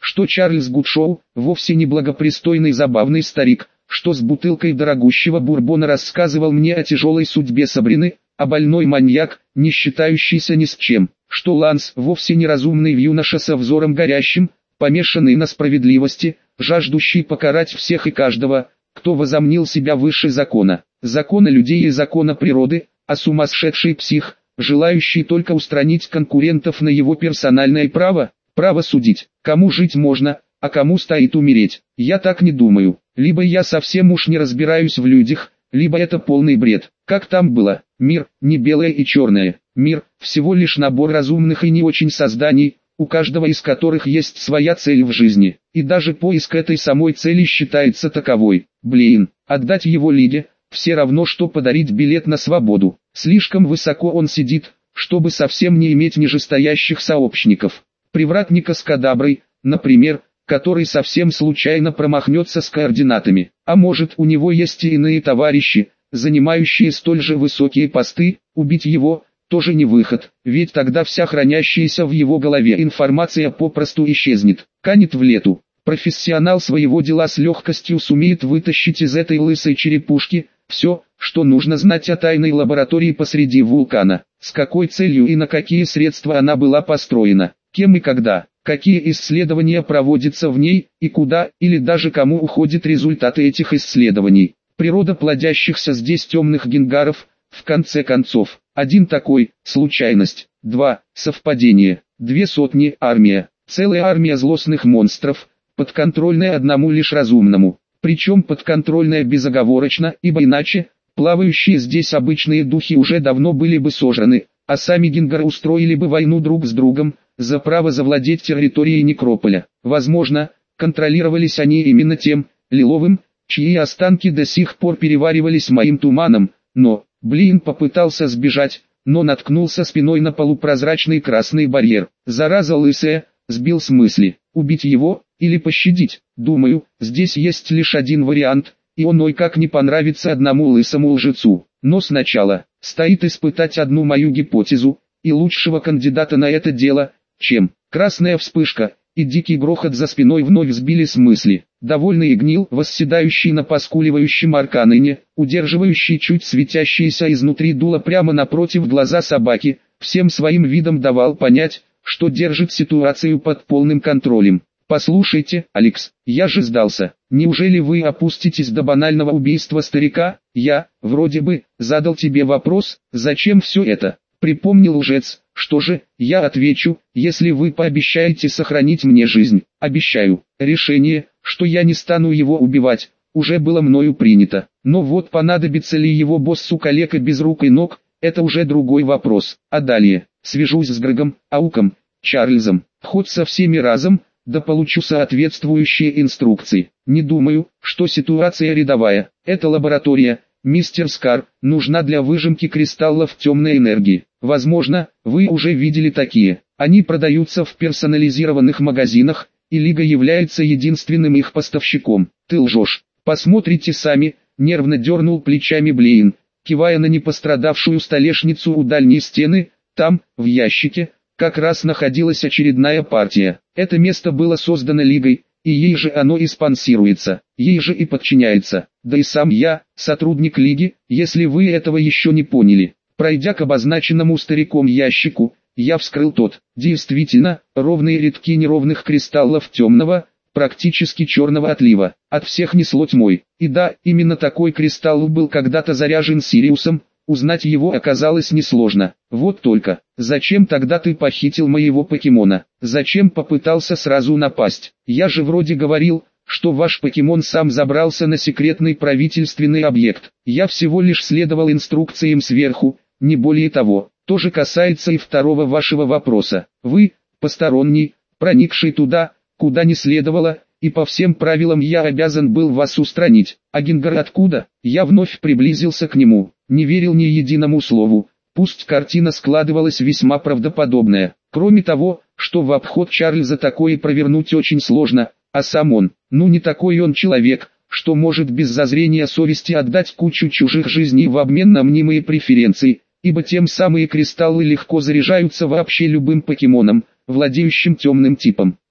что Чарльз Гудшоу вовсе не благопристойный забавный старик, что с бутылкой дорогущего бурбона рассказывал мне о тяжелой судьбе Сабрины, а больной маньяк, не считающийся ни с чем, что Ланс вовсе неразумный юноша со взором горящим, помешанный на справедливости, жаждущий покарать всех и каждого, кто возомнил себя выше закона, закона людей и закона природы, а сумасшедший псих, желающий только устранить конкурентов на его персональное право судить, кому жить можно, а кому стоит умереть. Я так не думаю. Либо я совсем уж не разбираюсь в людях, либо это полный бред. Как там было? Мир, не белое и черное. Мир, всего лишь набор разумных и не очень созданий, у каждого из которых есть своя цель в жизни. И даже поиск этой самой цели считается таковой. Блин, отдать его Лиге, все равно что подарить билет на свободу. Слишком высоко он сидит, чтобы совсем не иметь нижестоящих сообщников. Привратника с кадаброй, например, который совсем случайно промахнется с координатами. А может, у него есть и иные товарищи, занимающие столь же высокие посты, убить его тоже не выход, ведь тогда вся хранящаяся в его голове информация попросту исчезнет, канет в лету. Профессионал своего дела с легкостью сумеет вытащить из этой лысой черепушки все, что нужно знать о тайной лаборатории посреди вулкана, с какой целью и на какие средства она была построена, кем и когда, какие исследования проводятся в ней, и куда, или даже кому уходят результаты этих исследований. Природа плодящихся здесь темных генгаров, в конце концов, один такой, случайность, два, совпадение, 200, армия, целая армия злостных монстров, подконтрольная одному лишь разумному, причем подконтрольная безоговорочно, ибо иначе, плавающие здесь обычные духи уже давно были бы сожраны, а сами генгары устроили бы войну друг с другом, за право завладеть территорией некрополя. Возможно, контролировались они именно тем, Лиловым, чьи останки до сих пор переваривались моим туманом, но, попытался сбежать, но наткнулся спиной на полупрозрачный красный барьер. Зараза лысая, сбил с мысли, убить его, или пощадить. Думаю, здесь есть лишь один вариант, и он ой как не понравится одному лысому лжецу. Но сначала, стоит испытать одну мою гипотезу, и лучшего кандидата на это дело, чем красная вспышка и дикий грохот за спиной вновь сбили с мысли. Довольный гнил, восседающий на поскуливающем арканыне, удерживающий чуть светящееся изнутри дуло прямо напротив глаза собаки, всем своим видом давал понять, что держит ситуацию под полным контролем. «Послушайте, Алекс, я же сдался. Неужели вы опуститесь до банального убийства старика? Я, вроде бы, задал тебе вопрос, зачем все это?» Припомнил лжец. «Что же, я отвечу, если вы пообещаете сохранить мне жизнь». «Обещаю». Решение, что я не стану его убивать, уже было мною принято. Но вот понадобится ли его боссу калека без рук и ног, это уже другой вопрос. А далее, свяжусь с Грегом, Ауком, Чарльзом, хоть со всеми разом, да получу соответствующие инструкции. Не думаю, что ситуация рядовая. Эта лаборатория, мистер Скар, нужна для выжимки кристаллов темной энергии. Возможно, вы уже видели такие. Они продаются в персонализированных магазинах, и Лига является единственным их поставщиком. Ты лжешь. Посмотрите сами, нервно дернул плечами Блейн, кивая на непострадавшую столешницу у дальней стены. Там, в ящике, как раз находилась очередная партия. Это место было создано Лигой, и ей же оно и спонсируется, ей же и подчиняется. Да и сам я, сотрудник Лиги, если вы этого еще не поняли. Пройдя к обозначенному стариком ящику, я вскрыл тот. Действительно, ровные рядки неровных кристаллов темного, практически черного отлива. От всех несло тьмой. И да, именно такой кристалл был когда-то заряжен Сириусом. Узнать его оказалось несложно. Вот только, зачем тогда ты похитил моего покемона? Зачем попытался сразу напасть? Я же вроде говорил, что ваш покемон сам забрался на секретный правительственный объект. Я всего лишь следовал инструкциям сверху, не более того. То же касается и второго вашего вопроса. Вы, посторонний, проникший туда, куда не следовало, и по всем правилам я обязан был вас устранить. А Генгар откуда? Я вновь приблизился к нему. Не верил ни единому слову, пусть картина складывалась весьма правдоподобная. Кроме того, что в обход Чарльза такое провернуть очень сложно, а сам он, не такой он человек, что может без зазрения совести отдать кучу чужих жизней в обмен на мнимые преференции, ибо тем самые кристаллы легко заряжаются вообще любым покемоном, владеющим темным типом.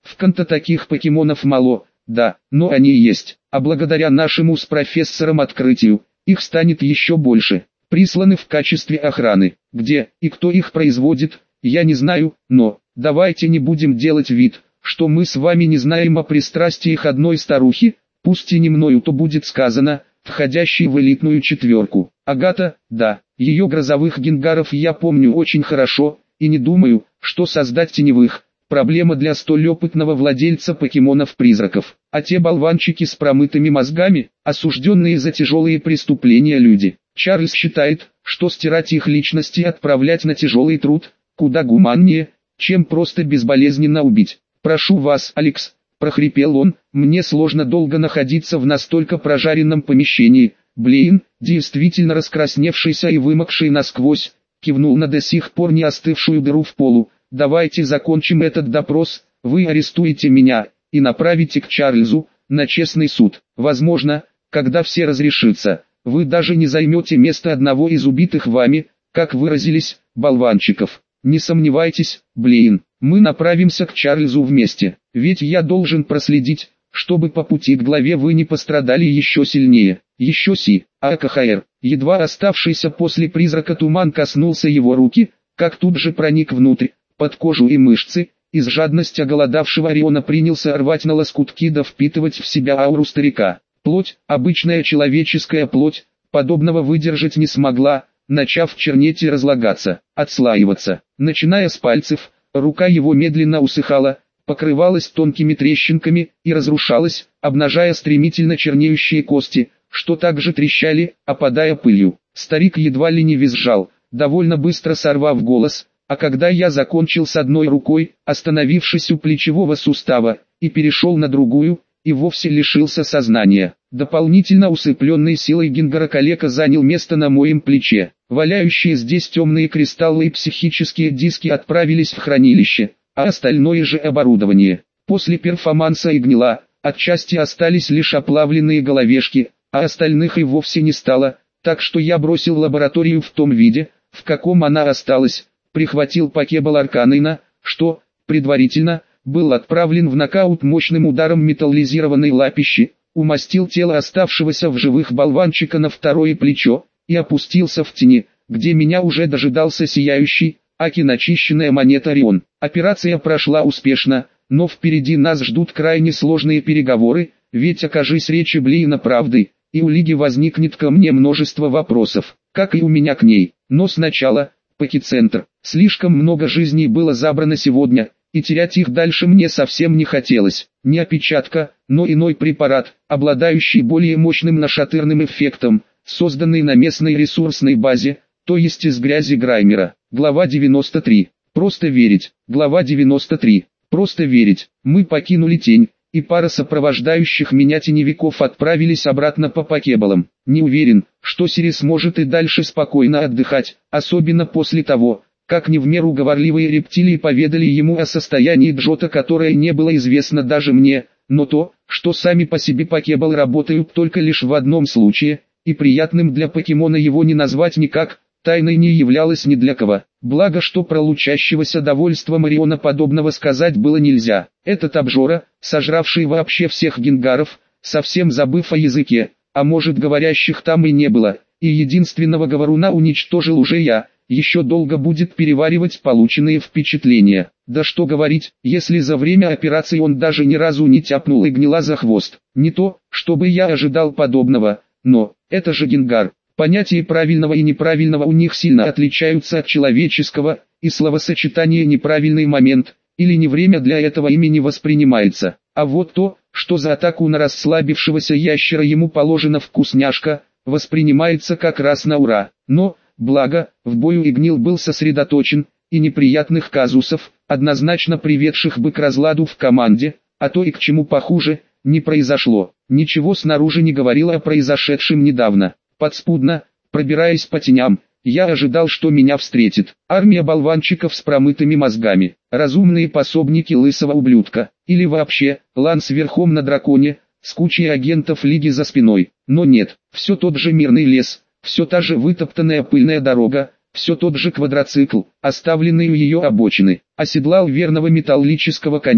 В Канто таких покемонов мало, да, но они есть, а благодаря нашему с профессором открытию, их станет еще больше. Присланы в качестве охраны. Где и кто их производит, я не знаю, но давайте не будем делать вид, что мы с вами не знаем о пристрастиях одной старухи, пусть и не мною то будет сказано, входящей в элитную четверку. Агата, да, ее грозовых генгаров я помню очень хорошо, и не думаю, что создать теневых – проблема для столь опытного владельца покемонов-призраков. А те болванчики с промытыми мозгами, осужденные за тяжелые преступления люди. Чарльз считает, что стирать их личности и отправлять на тяжелый труд, куда гуманнее, чем просто безболезненно убить. «Прошу вас, Алекс», – прохрипел он, – «мне сложно долго находиться в настолько прожаренном помещении». Блейн, действительно раскрасневшийся и вымокший насквозь, кивнул на до сих пор не остывшую дыру в полу. «Давайте закончим этот допрос, вы арестуете меня и направите к Чарльзу на честный суд. Возможно, когда все разрешится, вы даже не займете место одного из убитых вами, как выразились, болванчиков. Не сомневайтесь, Блейн, мы направимся к Чарльзу вместе, ведь я должен проследить, чтобы по пути к главе вы не пострадали еще сильнее». Еще АКХР, едва оставшийся после призрака туман коснулся его руки, как тут же проник внутрь, под кожу и мышцы, и с жадностью оголодавшего Ориона принялся рвать на лоскутки да впитывать в себя ауру старика. Плоть, обычная человеческая плоть, подобного выдержать не смогла, начав чернеть и разлагаться, отслаиваться. Начиная с пальцев, рука его медленно усыхала, покрывалась тонкими трещинками и разрушалась, обнажая стремительно чернеющие кости, что также трещали, опадая пылью. Старик едва ли не визжал, довольно быстро сорвав голос, а когда я закончил с одной рукой, остановившись у плечевого сустава, и перешел на другую, и вовсе лишился сознания. Дополнительно усыпленный силой Генгара калека занял место на моем плече. Валяющие здесь темные кристаллы и психические диски отправились в хранилище, а остальное же оборудование. После перформанса и гнила, отчасти остались лишь оплавленные головешки, а остальных и вовсе не стало, так что я бросил лабораторию в том виде, в каком она осталась, прихватил покебал Арканина, что, предварительно, был отправлен в нокаут мощным ударом металлизированной лапищи, умастил тело оставшегося в живых болванчика на второе плечо, и опустился в тени, где меня уже дожидался сияющий, аки начищенная монета Орион. Операция прошла успешно, но впереди нас ждут крайне сложные переговоры, ведь окажись речи Блейна правдой, и у Лиги возникнет ко мне множество вопросов, как и у меня к ней. Но сначала, Покецентр. Слишком много жизней было забрано сегодня, и терять их дальше мне совсем не хотелось. Не опечатка, но иной препарат, обладающий более мощным нашатырным эффектом, созданный на местной ресурсной базе, то есть из грязи Граймера. Глава 93. Просто верить. Глава 93. Просто верить. Мы покинули тень, и пара сопровождающих меня теневиков отправились обратно по покебалам. Не уверен, что Сири сможет и дальше спокойно отдыхать, особенно после того, как не в меру говорливые рептилии поведали ему о состоянии Джота, которое не было известно даже мне, но то, что сами по себе покебалы работают только лишь в одном случае, и приятным для покемона его не назвать никак, тайной не являлось ни для кого. Благо, что про лучащегося довольством Ориона подобного сказать было нельзя. Этот обжора, сожравший вообще всех генгаров, совсем забыв о языке, а может говорящих там и не было, и единственного говоруна уничтожил уже я, еще долго будет переваривать полученные впечатления. Да что говорить, если за время операции он даже ни разу не тяпнул и гнила за хвост. Не то, чтобы я ожидал подобного, но, это же генгар. Понятия правильного и неправильного у них сильно отличаются от человеческого, и словосочетание «неправильный момент» или «не время для этого» ими не воспринимается. А вот то, что за атаку на расслабившегося ящера ему положена вкусняшка, воспринимается как раз на ура. Но, благо, в бою Игнил был сосредоточен, и неприятных казусов, однозначно приведших бы к разладу в команде, а то и к чему похуже, не произошло. Ничего снаружи не говорило о произошедшем недавно. Подспудно, пробираясь по теням, я ожидал, что меня встретит армия болванчиков с промытыми мозгами, разумные пособники лысого ублюдка, или вообще, Ланс верхом на драконе, с кучей агентов Лиги за спиной. Но нет, все тот же мирный лес, все та же вытоптанная пыльная дорога, все тот же квадроцикл, оставленный у ее обочины. Оседлал верного металлического коня,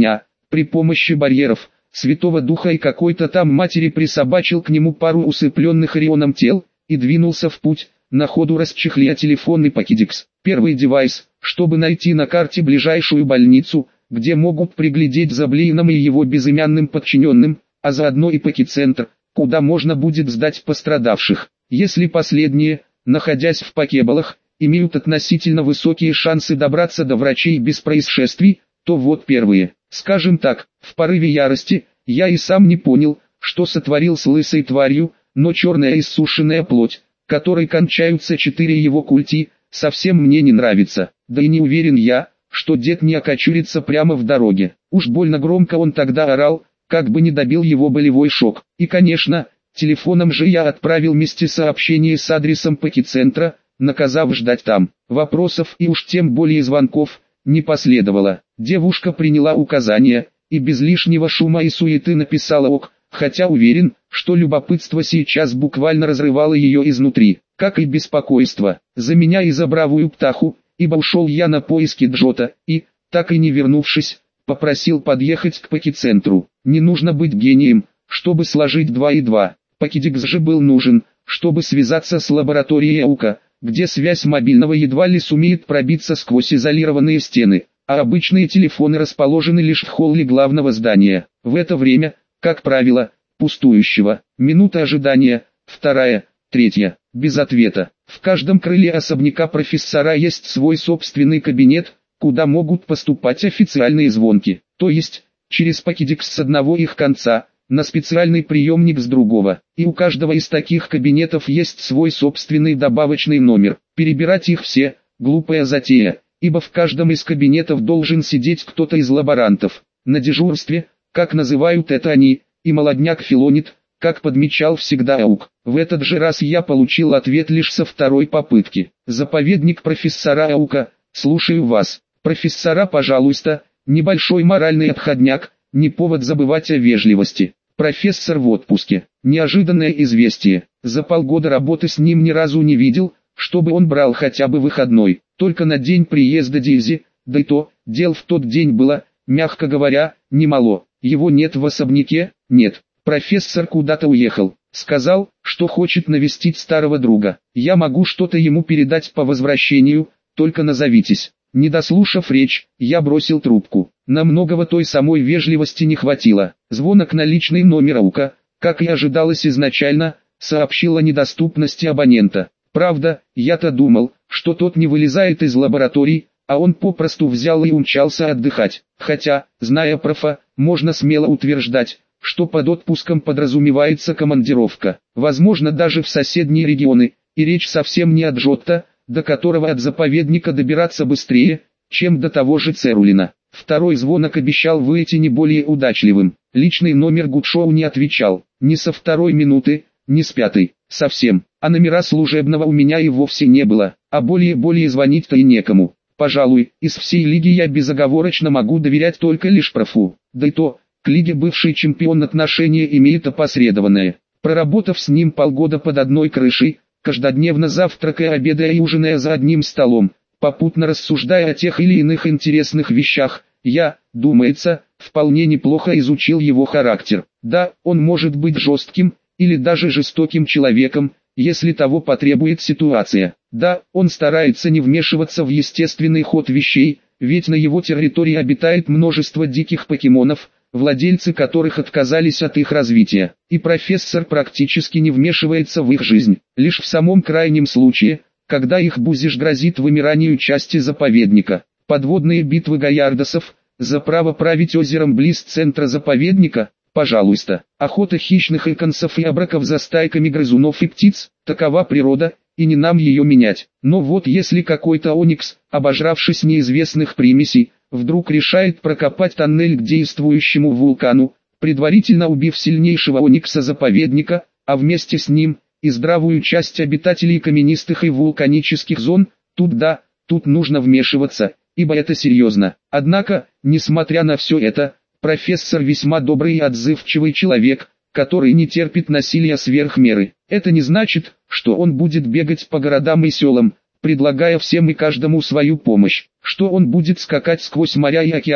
При помощи барьеров, Святого Духа и какой-то там матери присобачил к нему пару усыпленных Орионом тел, и двинулся в путь, на ходу расчехляя телефонный покедикс. Первый девайс, чтобы найти на карте ближайшую больницу, где могут приглядеть за Блейном и его безымянным подчиненным, а заодно и покецентр, куда можно будет сдать пострадавших. Если последние, находясь в покебалах, имеют относительно высокие шансы добраться до врачей без происшествий, то вот первые. Скажем так, в порыве ярости, я и сам не понял, что сотворил с лысой тварью, но черная иссушенная плоть, которой кончаются 4 его культи, совсем мне не нравится. Да и не уверен я, что дед не окочурится прямо в дороге. Уж больно громко он тогда орал, как бы не добил его болевой шок. И конечно, телефоном же я отправил вместе сообщение с адресом покецентра, наказав ждать там. Вопросов и уж тем более звонков не последовало. Девушка приняла указания, и без лишнего шума и суеты написала ок, хотя уверен, что любопытство сейчас буквально разрывало ее изнутри, как и беспокойство. За меня и за бравую птаху, ибо ушел я на поиски Джота, и, так и не вернувшись, попросил подъехать к покецентру. Не нужно быть гением, чтобы сложить 2 и 2. Покедикс же был нужен, чтобы связаться с лабораторией АУКа, где связь мобильного едва ли сумеет пробиться сквозь изолированные стены, а обычные телефоны расположены лишь в холле главного здания. В это время, как правило, пустующего. Минута ожидания, вторая, третья, без ответа. В каждом крыле особняка профессора есть свой собственный кабинет, куда могут поступать официальные звонки, то есть, через покедикс с одного их конца, на специальный приемник с другого, и у каждого из таких кабинетов есть свой собственный добавочный номер. Перебирать их все – глупая затея, ибо в каждом из кабинетов должен сидеть кто-то из лаборантов, на дежурстве, как называют это они, и молодняк филонит, как подмечал всегда АУК. В этот же раз я получил ответ лишь со второй попытки. Заповедник профессора АУКа, слушаю вас. Профессора, пожалуйста, небольшой моральный отходняк, не повод забывать о вежливости. Профессор в отпуске. Неожиданное известие. За полгода работы с ним ни разу не видел, чтобы он брал хотя бы выходной. Только на день приезда Дейзи, да и то, дел в тот день было, мягко говоря, немало. Его нет в особняке? Нет. Профессор куда-то уехал. Сказал, что хочет навестить старого друга. Я могу что-то ему передать по возвращению, только назовитесь. Не дослушав речь, я бросил трубку. На многого той самой вежливости не хватило. Звонок на личный номер АУКа, как и ожидалось изначально, сообщил о недоступности абонента. Правда, я-то думал, что тот не вылезает из лабораторий, а он попросту взял и умчался отдыхать. Хотя, зная профа, можно смело утверждать, что под отпуском подразумевается командировка. Возможно, даже в соседние регионы, и речь совсем не о Джотто, до которого от заповедника добираться быстрее, чем до того же Церулина. Второй звонок обещал выйти не более удачливым. Личный номер Гудшоу не отвечал, ни со второй минуты, ни с пятой, совсем. А номера служебного у меня и вовсе не было, а более звонить-то и некому. Пожалуй, из всей лиги я безоговорочно могу доверять только лишь профу. Да и то, к лиге бывший чемпион отношения имеет опосредованное. Проработав с ним полгода под одной крышей, каждодневно завтракая, обедая и ужиная за одним столом, попутно рассуждая о тех или иных интересных вещах, я, думается, вполне неплохо изучил его характер. Да, он может быть жестким, или даже жестоким человеком, если того потребует ситуация. Да, он старается не вмешиваться в естественный ход вещей, ведь на его территории обитает множество диких покемонов, владельцы которых отказались от их развития. И профессор практически не вмешивается в их жизнь, лишь в самом крайнем случае, когда их бузиш грозит вымиранию части заповедника. Подводные битвы гаярдосов, за право править озером близ центра заповедника, пожалуйста. Охота хищных иконцев и абраков за стайками грызунов и птиц, такова природа, и не нам ее менять. Но вот если какой-то оникс, обожравшись неизвестных примесей, вдруг решает прокопать тоннель к действующему вулкану, предварительно убив сильнейшего оникса-заповедника, а вместе с ним и здравую часть обитателей каменистых и вулканических зон, тут нужно вмешиваться, ибо это серьезно. Однако, несмотря на все это, профессор весьма добрый и отзывчивый человек, который не терпит насилия сверх меры. Это не значит, что он будет бегать по городам и селам, предлагая всем и каждому свою помощь, что он будет скакать сквозь моря и океаны,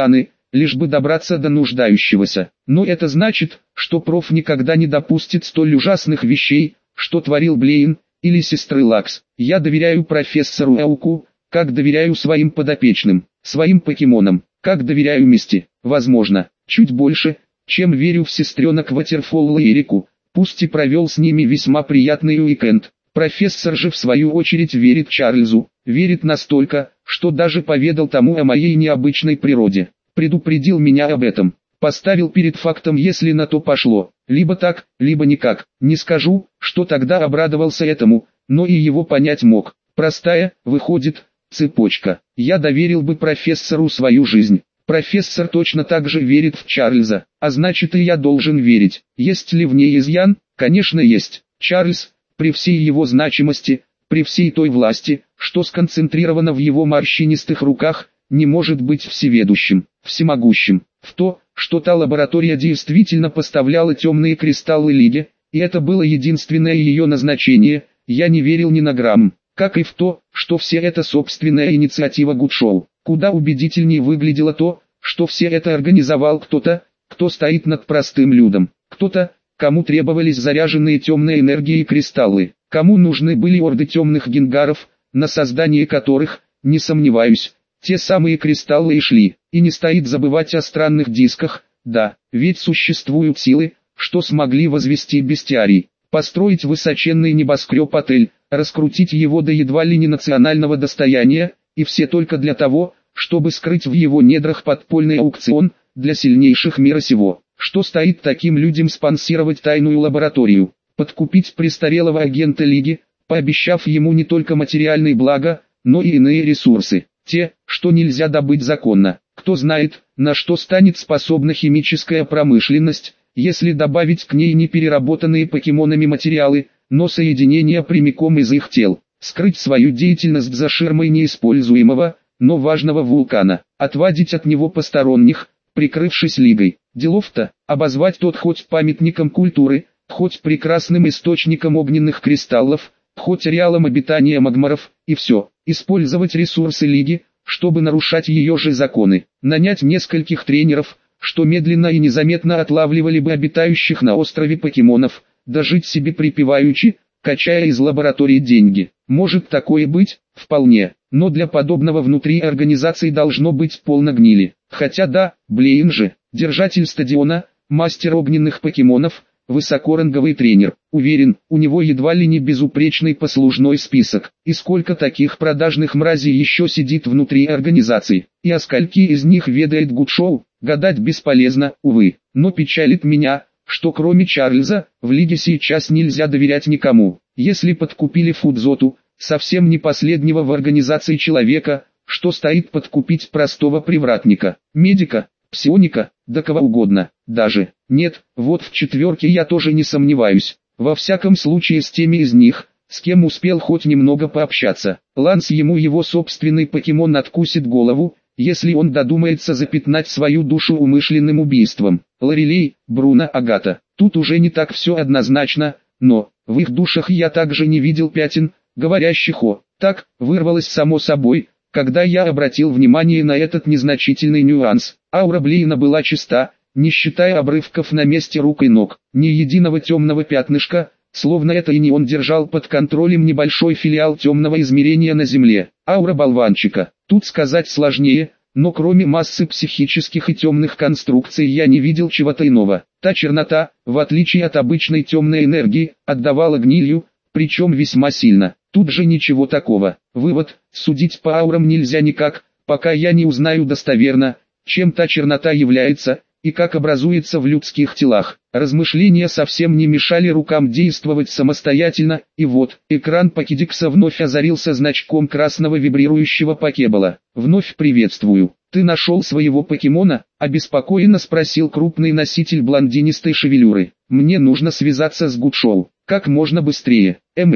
лишь бы добраться до нуждающегося. Но это значит, что проф никогда не допустит столь ужасных вещей, что творил Блейн, или сестры Лакс. Я доверяю профессору Эуку, как доверяю своим подопечным, своим покемонам, как доверяю Мисти, возможно, чуть больше, чем верю в сестренок Ватерфолла и Эрику, пусть и провел с ними весьма приятный уикенд. Профессор же в свою очередь верит Чарльзу, верит настолько, что даже поведал тому о моей необычной природе, предупредил меня об этом, поставил перед фактом, если на то пошло, либо так, либо никак. Не скажу, что тогда обрадовался этому, но и его понять мог. Простая, выходит, цепочка. Я доверил бы профессору свою жизнь. Профессор точно так же верит в Чарльза, а значит и я должен верить. Есть ли в ней изъян? Конечно есть. Чарльз, при всей его значимости, при всей той власти, что сконцентрировано в его морщинистых руках, не может быть всеведущим, всемогущим. В то, что та лаборатория действительно поставляла темные кристаллы Лиге, и это было единственное ее назначение, я не верил ни на грамм, как и в то, что все это собственная инициатива Гудшоу. Куда убедительнее выглядело то, что все это организовал кто-то, кто стоит над простым людом, кто-то, кому требовались заряженные темной энергией кристаллы, кому нужны были орды темных генгаров, на создание которых, не сомневаюсь, те самые кристаллы и шли. И не стоит забывать о странных дисках, да, ведь существуют силы, что смогли возвести бестиарий, построить высоченный небоскреб-отель, раскрутить его до едва ли не национального достояния, и все только для того, чтобы скрыть в его недрах подпольный аукцион, для сильнейших мира сего. Что стоит таким людям спонсировать тайную лабораторию, подкупить престарелого агента Лиги, пообещав ему не только материальные блага, но и иные ресурсы, те, что нельзя добыть законно. Кто знает, на что станет способна химическая промышленность, если добавить к ней не переработанные покемонами материалы, но соединения прямиком из их тел, скрыть свою деятельность за ширмой неиспользуемого, но важного вулкана, отвадить от него посторонних, прикрывшись Лигой. Делов-то, обозвать тот хоть памятником культуры, хоть прекрасным источником огненных кристаллов, хоть ареалом обитания магмаров, и все, использовать ресурсы Лиги, чтобы нарушать ее же законы, нанять нескольких тренеров, что медленно и незаметно отлавливали бы обитающих на острове покемонов, дожить себе припеваючи, качая из лаборатории деньги. Может такое быть? Вполне, но для подобного внутри организации должно быть полно гнили. Хотя да, Блейн же, держатель стадиона, мастер огненных покемонов, высокоранговый тренер. Уверен, у него едва ли не безупречный послужной список. И сколько таких продажных мразей еще сидит внутри организации. И о скольки из них ведает Гудшоу, гадать бесполезно, увы. Но печалит меня, что кроме Чарльза, в Лиге сейчас нельзя доверять никому. Если подкупили Фудзоту, совсем не последнего в организации человека, что стоит подкупить простого привратника, медика, псионика, да кого угодно, даже, нет, вот в четверке я тоже не сомневаюсь, во всяком случае с теми из них, с кем успел хоть немного пообщаться. Ланс ему его собственный покемон откусит голову, если он додумается запятнать свою душу умышленным убийством. Лорелей, Бруно, Агата, тут уже не так все однозначно, но, в их душах я также не видел пятен, говорящих о, так, вырвалось само собой, когда я обратил внимание на этот незначительный нюанс. Аура Блейна была чиста, не считая обрывков на месте рук и ног, ни единого темного пятнышка, словно это и не он держал под контролем небольшой филиал темного измерения на Земле. Аура болванчика, тут сказать сложнее, но кроме массы психических и темных конструкций я не видел чего-то иного. Та чернота, в отличие от обычной темной энергии, отдавала гнилью, причем весьма сильно. Тут же ничего такого. Вывод: судить по аурам нельзя никак, пока я не узнаю достоверно, чем та чернота является, и как образуется в людских телах. Размышления совсем не мешали рукам действовать самостоятельно, и вот, экран покедикса вновь озарился значком красного вибрирующего покебола. «Вновь приветствую. Ты нашел своего покемона?» – обеспокоенно спросил крупный носитель блондинистой шевелюры. «Мне нужно связаться с Гудшоу. Как можно быстрее.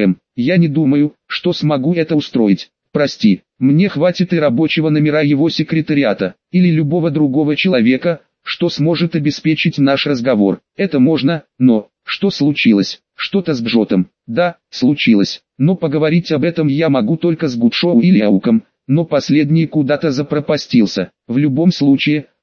Я не думаю, что смогу это устроить. Прости, мне хватит и рабочего номера его секретариата, или любого другого человека, что сможет обеспечить наш разговор. Это можно, но, что случилось? Что-то с Джотом?» «Да, случилось, но поговорить об этом я могу только с Гудшоу или Ауком, но последний куда-то запропастился. В любом случае,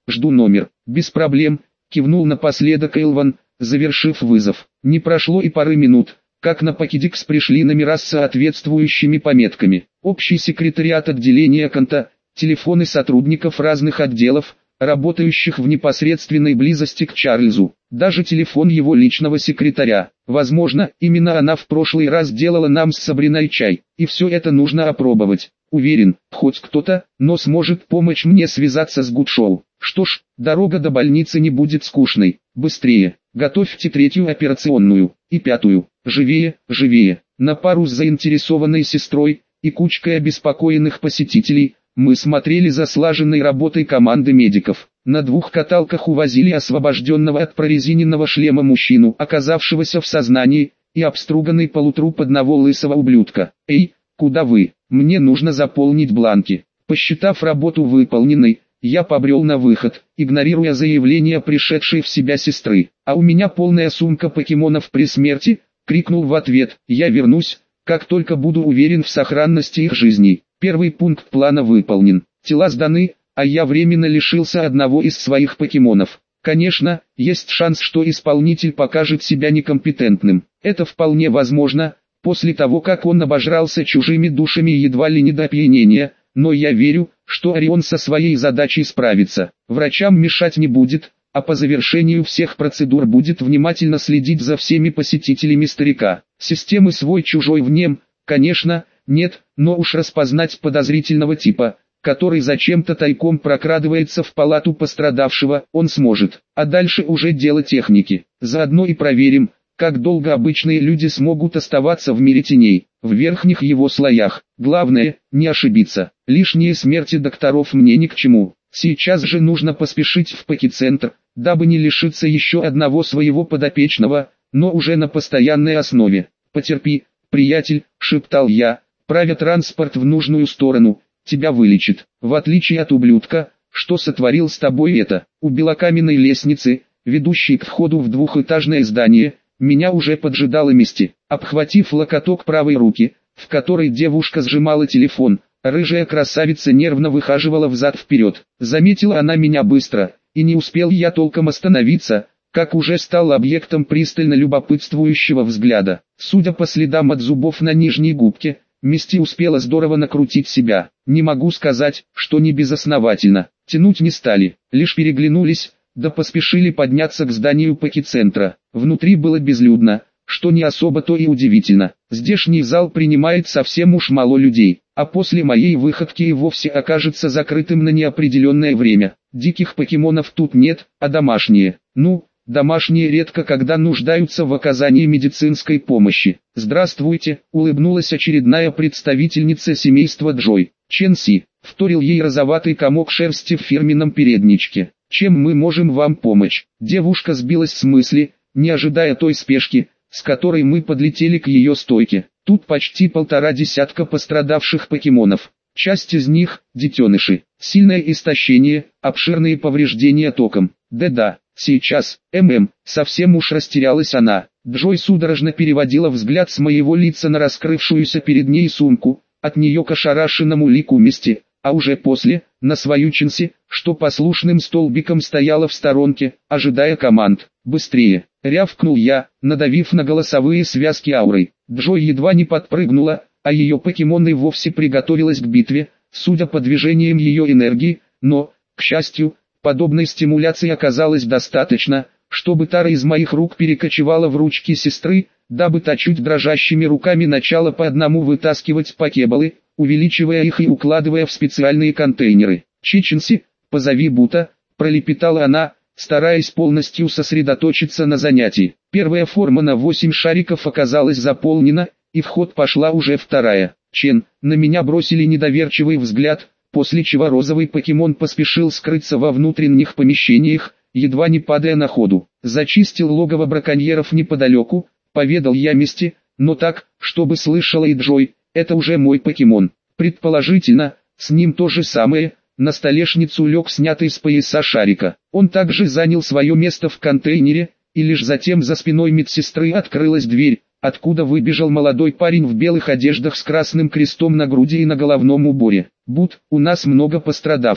жду номер. Без проблем, кивнул напоследок Элван, завершив вызов. Не прошло и пары минут, как на Покедикс пришли номера с соответствующими пометками. Общий секретариат отделения Канта, телефоны сотрудников разных отделов, работающих в непосредственной близости к Чарльзу, даже телефон его личного секретаря. Возможно, именно она в прошлый раз делала нам с Сабриной чай, и все это нужно опробовать. Уверен, хоть кто-то, но сможет помочь мне связаться с Гудшоу. Что ж, дорога до больницы не будет скучной. Быстрее, готовьте 3-ю операционную, и 5-ю, живее, живее. На пару с заинтересованной сестрой и кучкой обеспокоенных посетителей, мы смотрели за слаженной работой команды медиков. На 2 каталках увозили освобожденного от прорезиненного шлема мужчину, оказавшегося в сознании, и обструганный полутруп одного лысого ублюдка. «Эй, куда вы? Мне нужно заполнить бланки». Посчитав работу выполненной, я побрел на выход, игнорируя заявление пришедшей в себя сестры. «А у меня полная сумка покемонов при смерти», — крикнул в ответ. «Я вернусь, как только буду уверен в сохранности их жизней». Первый пункт плана выполнен. Тела сданы, а я временно лишился одного из своих покемонов. Конечно, есть шанс, что исполнитель покажет себя некомпетентным. Это вполне возможно, после того как он обожрался чужими душами едва ли не до опьянения, но я верю, что Орион со своей задачей справится. Врачам мешать не будет, а по завершению всех процедур будет внимательно следить за всеми посетителями старика. Системы свой-чужой в нем, конечно, нет, но уж распознать подозрительного типа, который зачем-то тайком прокрадывается в палату пострадавшего, он сможет. А дальше уже дело техники. Заодно и проверим, как долго обычные люди смогут оставаться в мире теней, в верхних его слоях. Главное, не ошибиться. Лишние смерти докторов мне ни к чему. Сейчас же нужно поспешить в Покецентр, дабы не лишиться еще одного своего подопечного, но уже на постоянной основе. «Потерпи, приятель», — шептал я, правя транспорт в нужную сторону, «тебя вылечит». В отличие от ублюдка, что сотворил с тобой это, у белокаменной лестницы, ведущей к входу в 2-этажное здание, меня уже поджидало мести. Обхватив локоток правой руки, в которой девушка сжимала телефон, рыжая красавица нервно выхаживала взад-вперед. Заметила она меня быстро, и не успел я толком остановиться, как уже стал объектом пристально любопытствующего взгляда. Судя по следам от зубов на нижней губке, Мисти успела здорово накрутить себя. Не могу сказать, что не безосновательно. Тянуть не стали, лишь переглянулись, да поспешили подняться к зданию Покецентра. Внутри было безлюдно, что не особо-то и удивительно. Здешний зал принимает совсем уж мало людей, а после моей выходки и вовсе окажется закрытым на неопределенное время. Диких покемонов тут нет, а домашние. Ну, домашние редко когда нуждаются в оказании медицинской помощи. «Здравствуйте», — улыбнулась очередная представительница семейства Джой. «Ченси», — вторил ей розоватый комок шерсти в фирменном передничке. «Чем мы можем вам помочь?» Девушка сбилась с мысли, не ожидая той спешки, с которой мы подлетели к ее стойке. Тут почти 1,5 десятка пострадавших покемонов. Часть из них – детеныши. Сильное истощение, обширные повреждения током. Да-да, сейчас, совсем уж растерялась она. Джой судорожно переводила взгляд с моего лица на раскрывшуюся перед ней сумку, от нее к ошарашенному лику Мисти, а уже после, на свою Ченси, что послушным столбиком стояла в сторонке, ожидая команд. «Быстрее!» — рявкнул я, надавив на голосовые связки аурой. Джой едва не подпрыгнула, а ее покемон и вовсе приготовилась к битве, судя по движениям ее энергии, но, к счастью, подобной стимуляции оказалось достаточно, чтобы тара из моих рук перекочевала в ручки сестры, дабы та чуть дрожащими руками начала по одному вытаскивать покеболы, увеличивая их и укладывая в специальные контейнеры. «Чиченси, позови Бута», — пролепетала она, стараясь полностью сосредоточиться на занятии. Первая форма на 8 шариков оказалась заполнена, и в ход пошла уже вторая. «Чен», на меня бросили недоверчивый взгляд, после чего розовый покемон поспешил скрыться во внутренних помещениях, едва не падая на ходу. «Зачистил логово браконьеров неподалеку», — поведал я Мисти, но так, чтобы слышала и Джой, это уже мой покемон. Предположительно, с ним то же самое. На столешницу лег снятый с пояса шарика. Он также занял свое место в контейнере, и лишь затем за спиной медсестры открылась дверь, откуда выбежал молодой парень в белых одеждах с красным крестом на груди и на головном уборе. «Бут, у нас много пострадавших.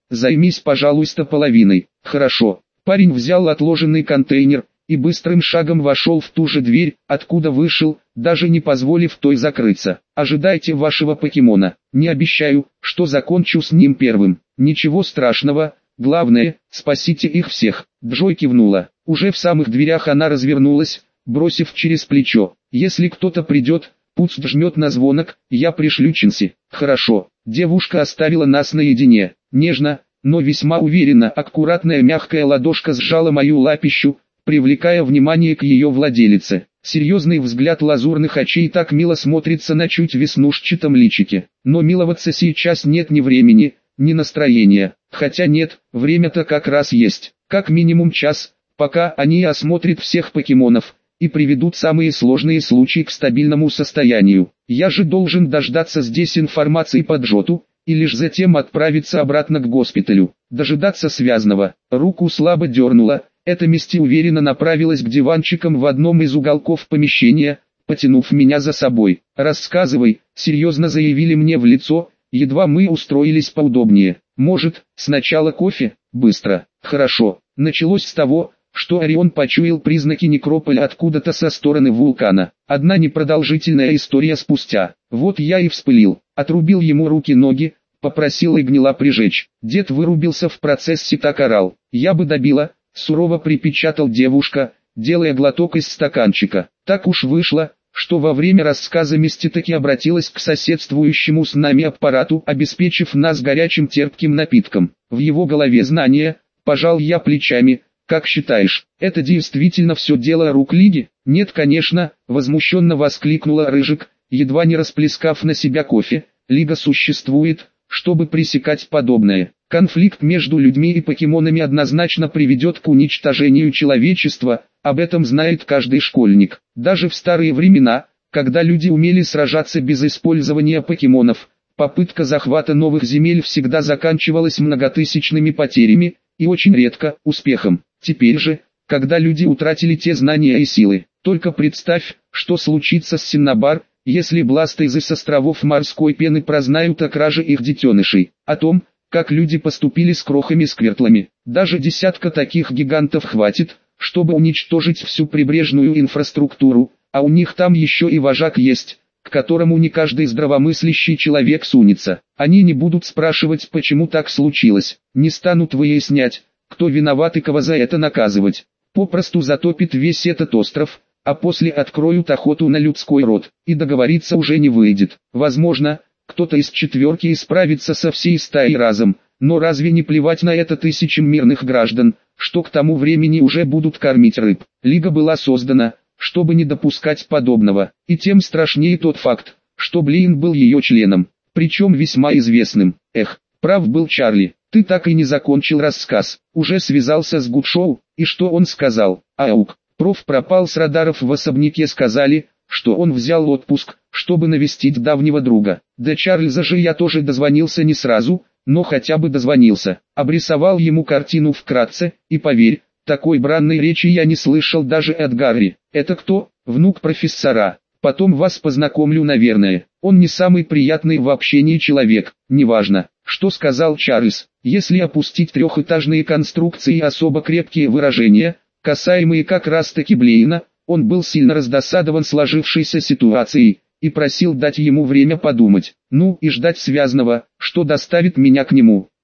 займись, пожалуйста, половиной. Хорошо. Парень взял отложенный контейнер и быстрым шагом вошел в ту же дверь, откуда вышел, даже не позволив той закрыться. Ожидайте вашего покемона. Не обещаю, что закончу с ним первым. Ничего страшного, главное, спасите их всех. Джой кивнула. Уже в самых дверях она развернулась, бросив через плечо: если кто-то придет, пусть жмет на звонок, я пришлю Чинси. Хорошо. Девушка оставила нас наедине. Нежно, но весьма уверенно аккуратная мягкая ладошка сжала мою лапищу, привлекая внимание к ее владелице. Серьезный взгляд лазурных очей так мило смотрится на чуть веснушчатом личике. Но миловаться сейчас нет ни времени, ни настроения. Хотя нет, время-то как раз есть. Как минимум час, пока они осмотрят всех покемонов и приведут самые сложные случаи к стабильному состоянию. Я же должен дождаться здесь информации по Джоту, и лишь затем отправиться обратно к госпиталю. Дожидаться связанного. Руку слабо дернула. Эта Мисти уверенно направилась к диванчикам в одном из уголков помещения, потянув меня за собой. «Рассказывай», — серьезно заявили мне в лицо, едва мы устроились поудобнее. «Может, сначала кофе?» «Быстро». «Хорошо». Началось с того, что Орион почуял признаки некрополя откуда-то со стороны вулкана. Одна непродолжительная история спустя. Вот я и вспылил, отрубил ему руки-ноги, попросил Игнила прижечь. Дед вырубился в процессе, так орал. Я бы добила, сурово припечатал девушка, делая глоток из стаканчика. Так уж вышло, что во время рассказа Мисти таки обратилась к соседствующему с нами аппарату, обеспечив нас горячим терпким напитком. В его голове знания, пожал я плечами. Как считаешь, это действительно все дело рук Лиги? Нет, конечно, возмущенно воскликнула Рыжик, едва не расплескав на себя кофе. Лига существует, чтобы пресекать подобное. Конфликт между людьми и покемонами однозначно приведет к уничтожению человечества, об этом знает каждый школьник. Даже в старые времена, когда люди умели сражаться без использования покемонов, попытка захвата новых земель всегда заканчивалась многотысячными потерями, и очень редко успехом. Теперь же, когда люди утратили те знания и силы, только представь, что случится с Синнабар, если бластейзы с островов морской пены прознают о краже их детенышей, о том, как люди поступили с крохами-сквертлами. Даже десятка таких гигантов хватит, чтобы уничтожить всю прибрежную инфраструктуру, а у них там еще и вожак есть, к которому не каждый здравомыслящий человек сунется. Они не будут спрашивать, почему так случилось, не станут выяснять, кто виноват и кого за это наказывать. Попросту затопит весь этот остров, а после откроют охоту на людской род, и договориться уже не выйдет. Возможно, кто-то из четверки исправится со всей стаей разом, но разве не плевать на это тысячам мирных граждан, что к тому времени уже будут кормить рыб? Лига была создана, чтобы не допускать подобного, и тем страшнее тот факт, что Блейн был ее членом, причем весьма известным. Эх, прав был Чарли, ты так и не закончил рассказ. Уже связался с Гудшоу, и что он сказал? Аук, проф пропал с радаров в особняке, сказали, что он взял отпуск, чтобы навестить давнего друга. До Чарльза же я тоже дозвонился не сразу, но хотя бы дозвонился. Обрисовал ему картину вкратце, и поверь, такой бранной речи я не слышал даже от Гарри. Это кто? Внук профессора. Потом вас познакомлю, наверное. Он не самый приятный в общении человек. Неважно, что сказал Чарльз. Если опустить трехэтажные конструкции и особо крепкие выражения, касаемые как раз таки Блейна, он был сильно раздосадован сложившейся ситуацией и просил дать ему время подумать. Ну и ждать связанного, что доставит меня к нему.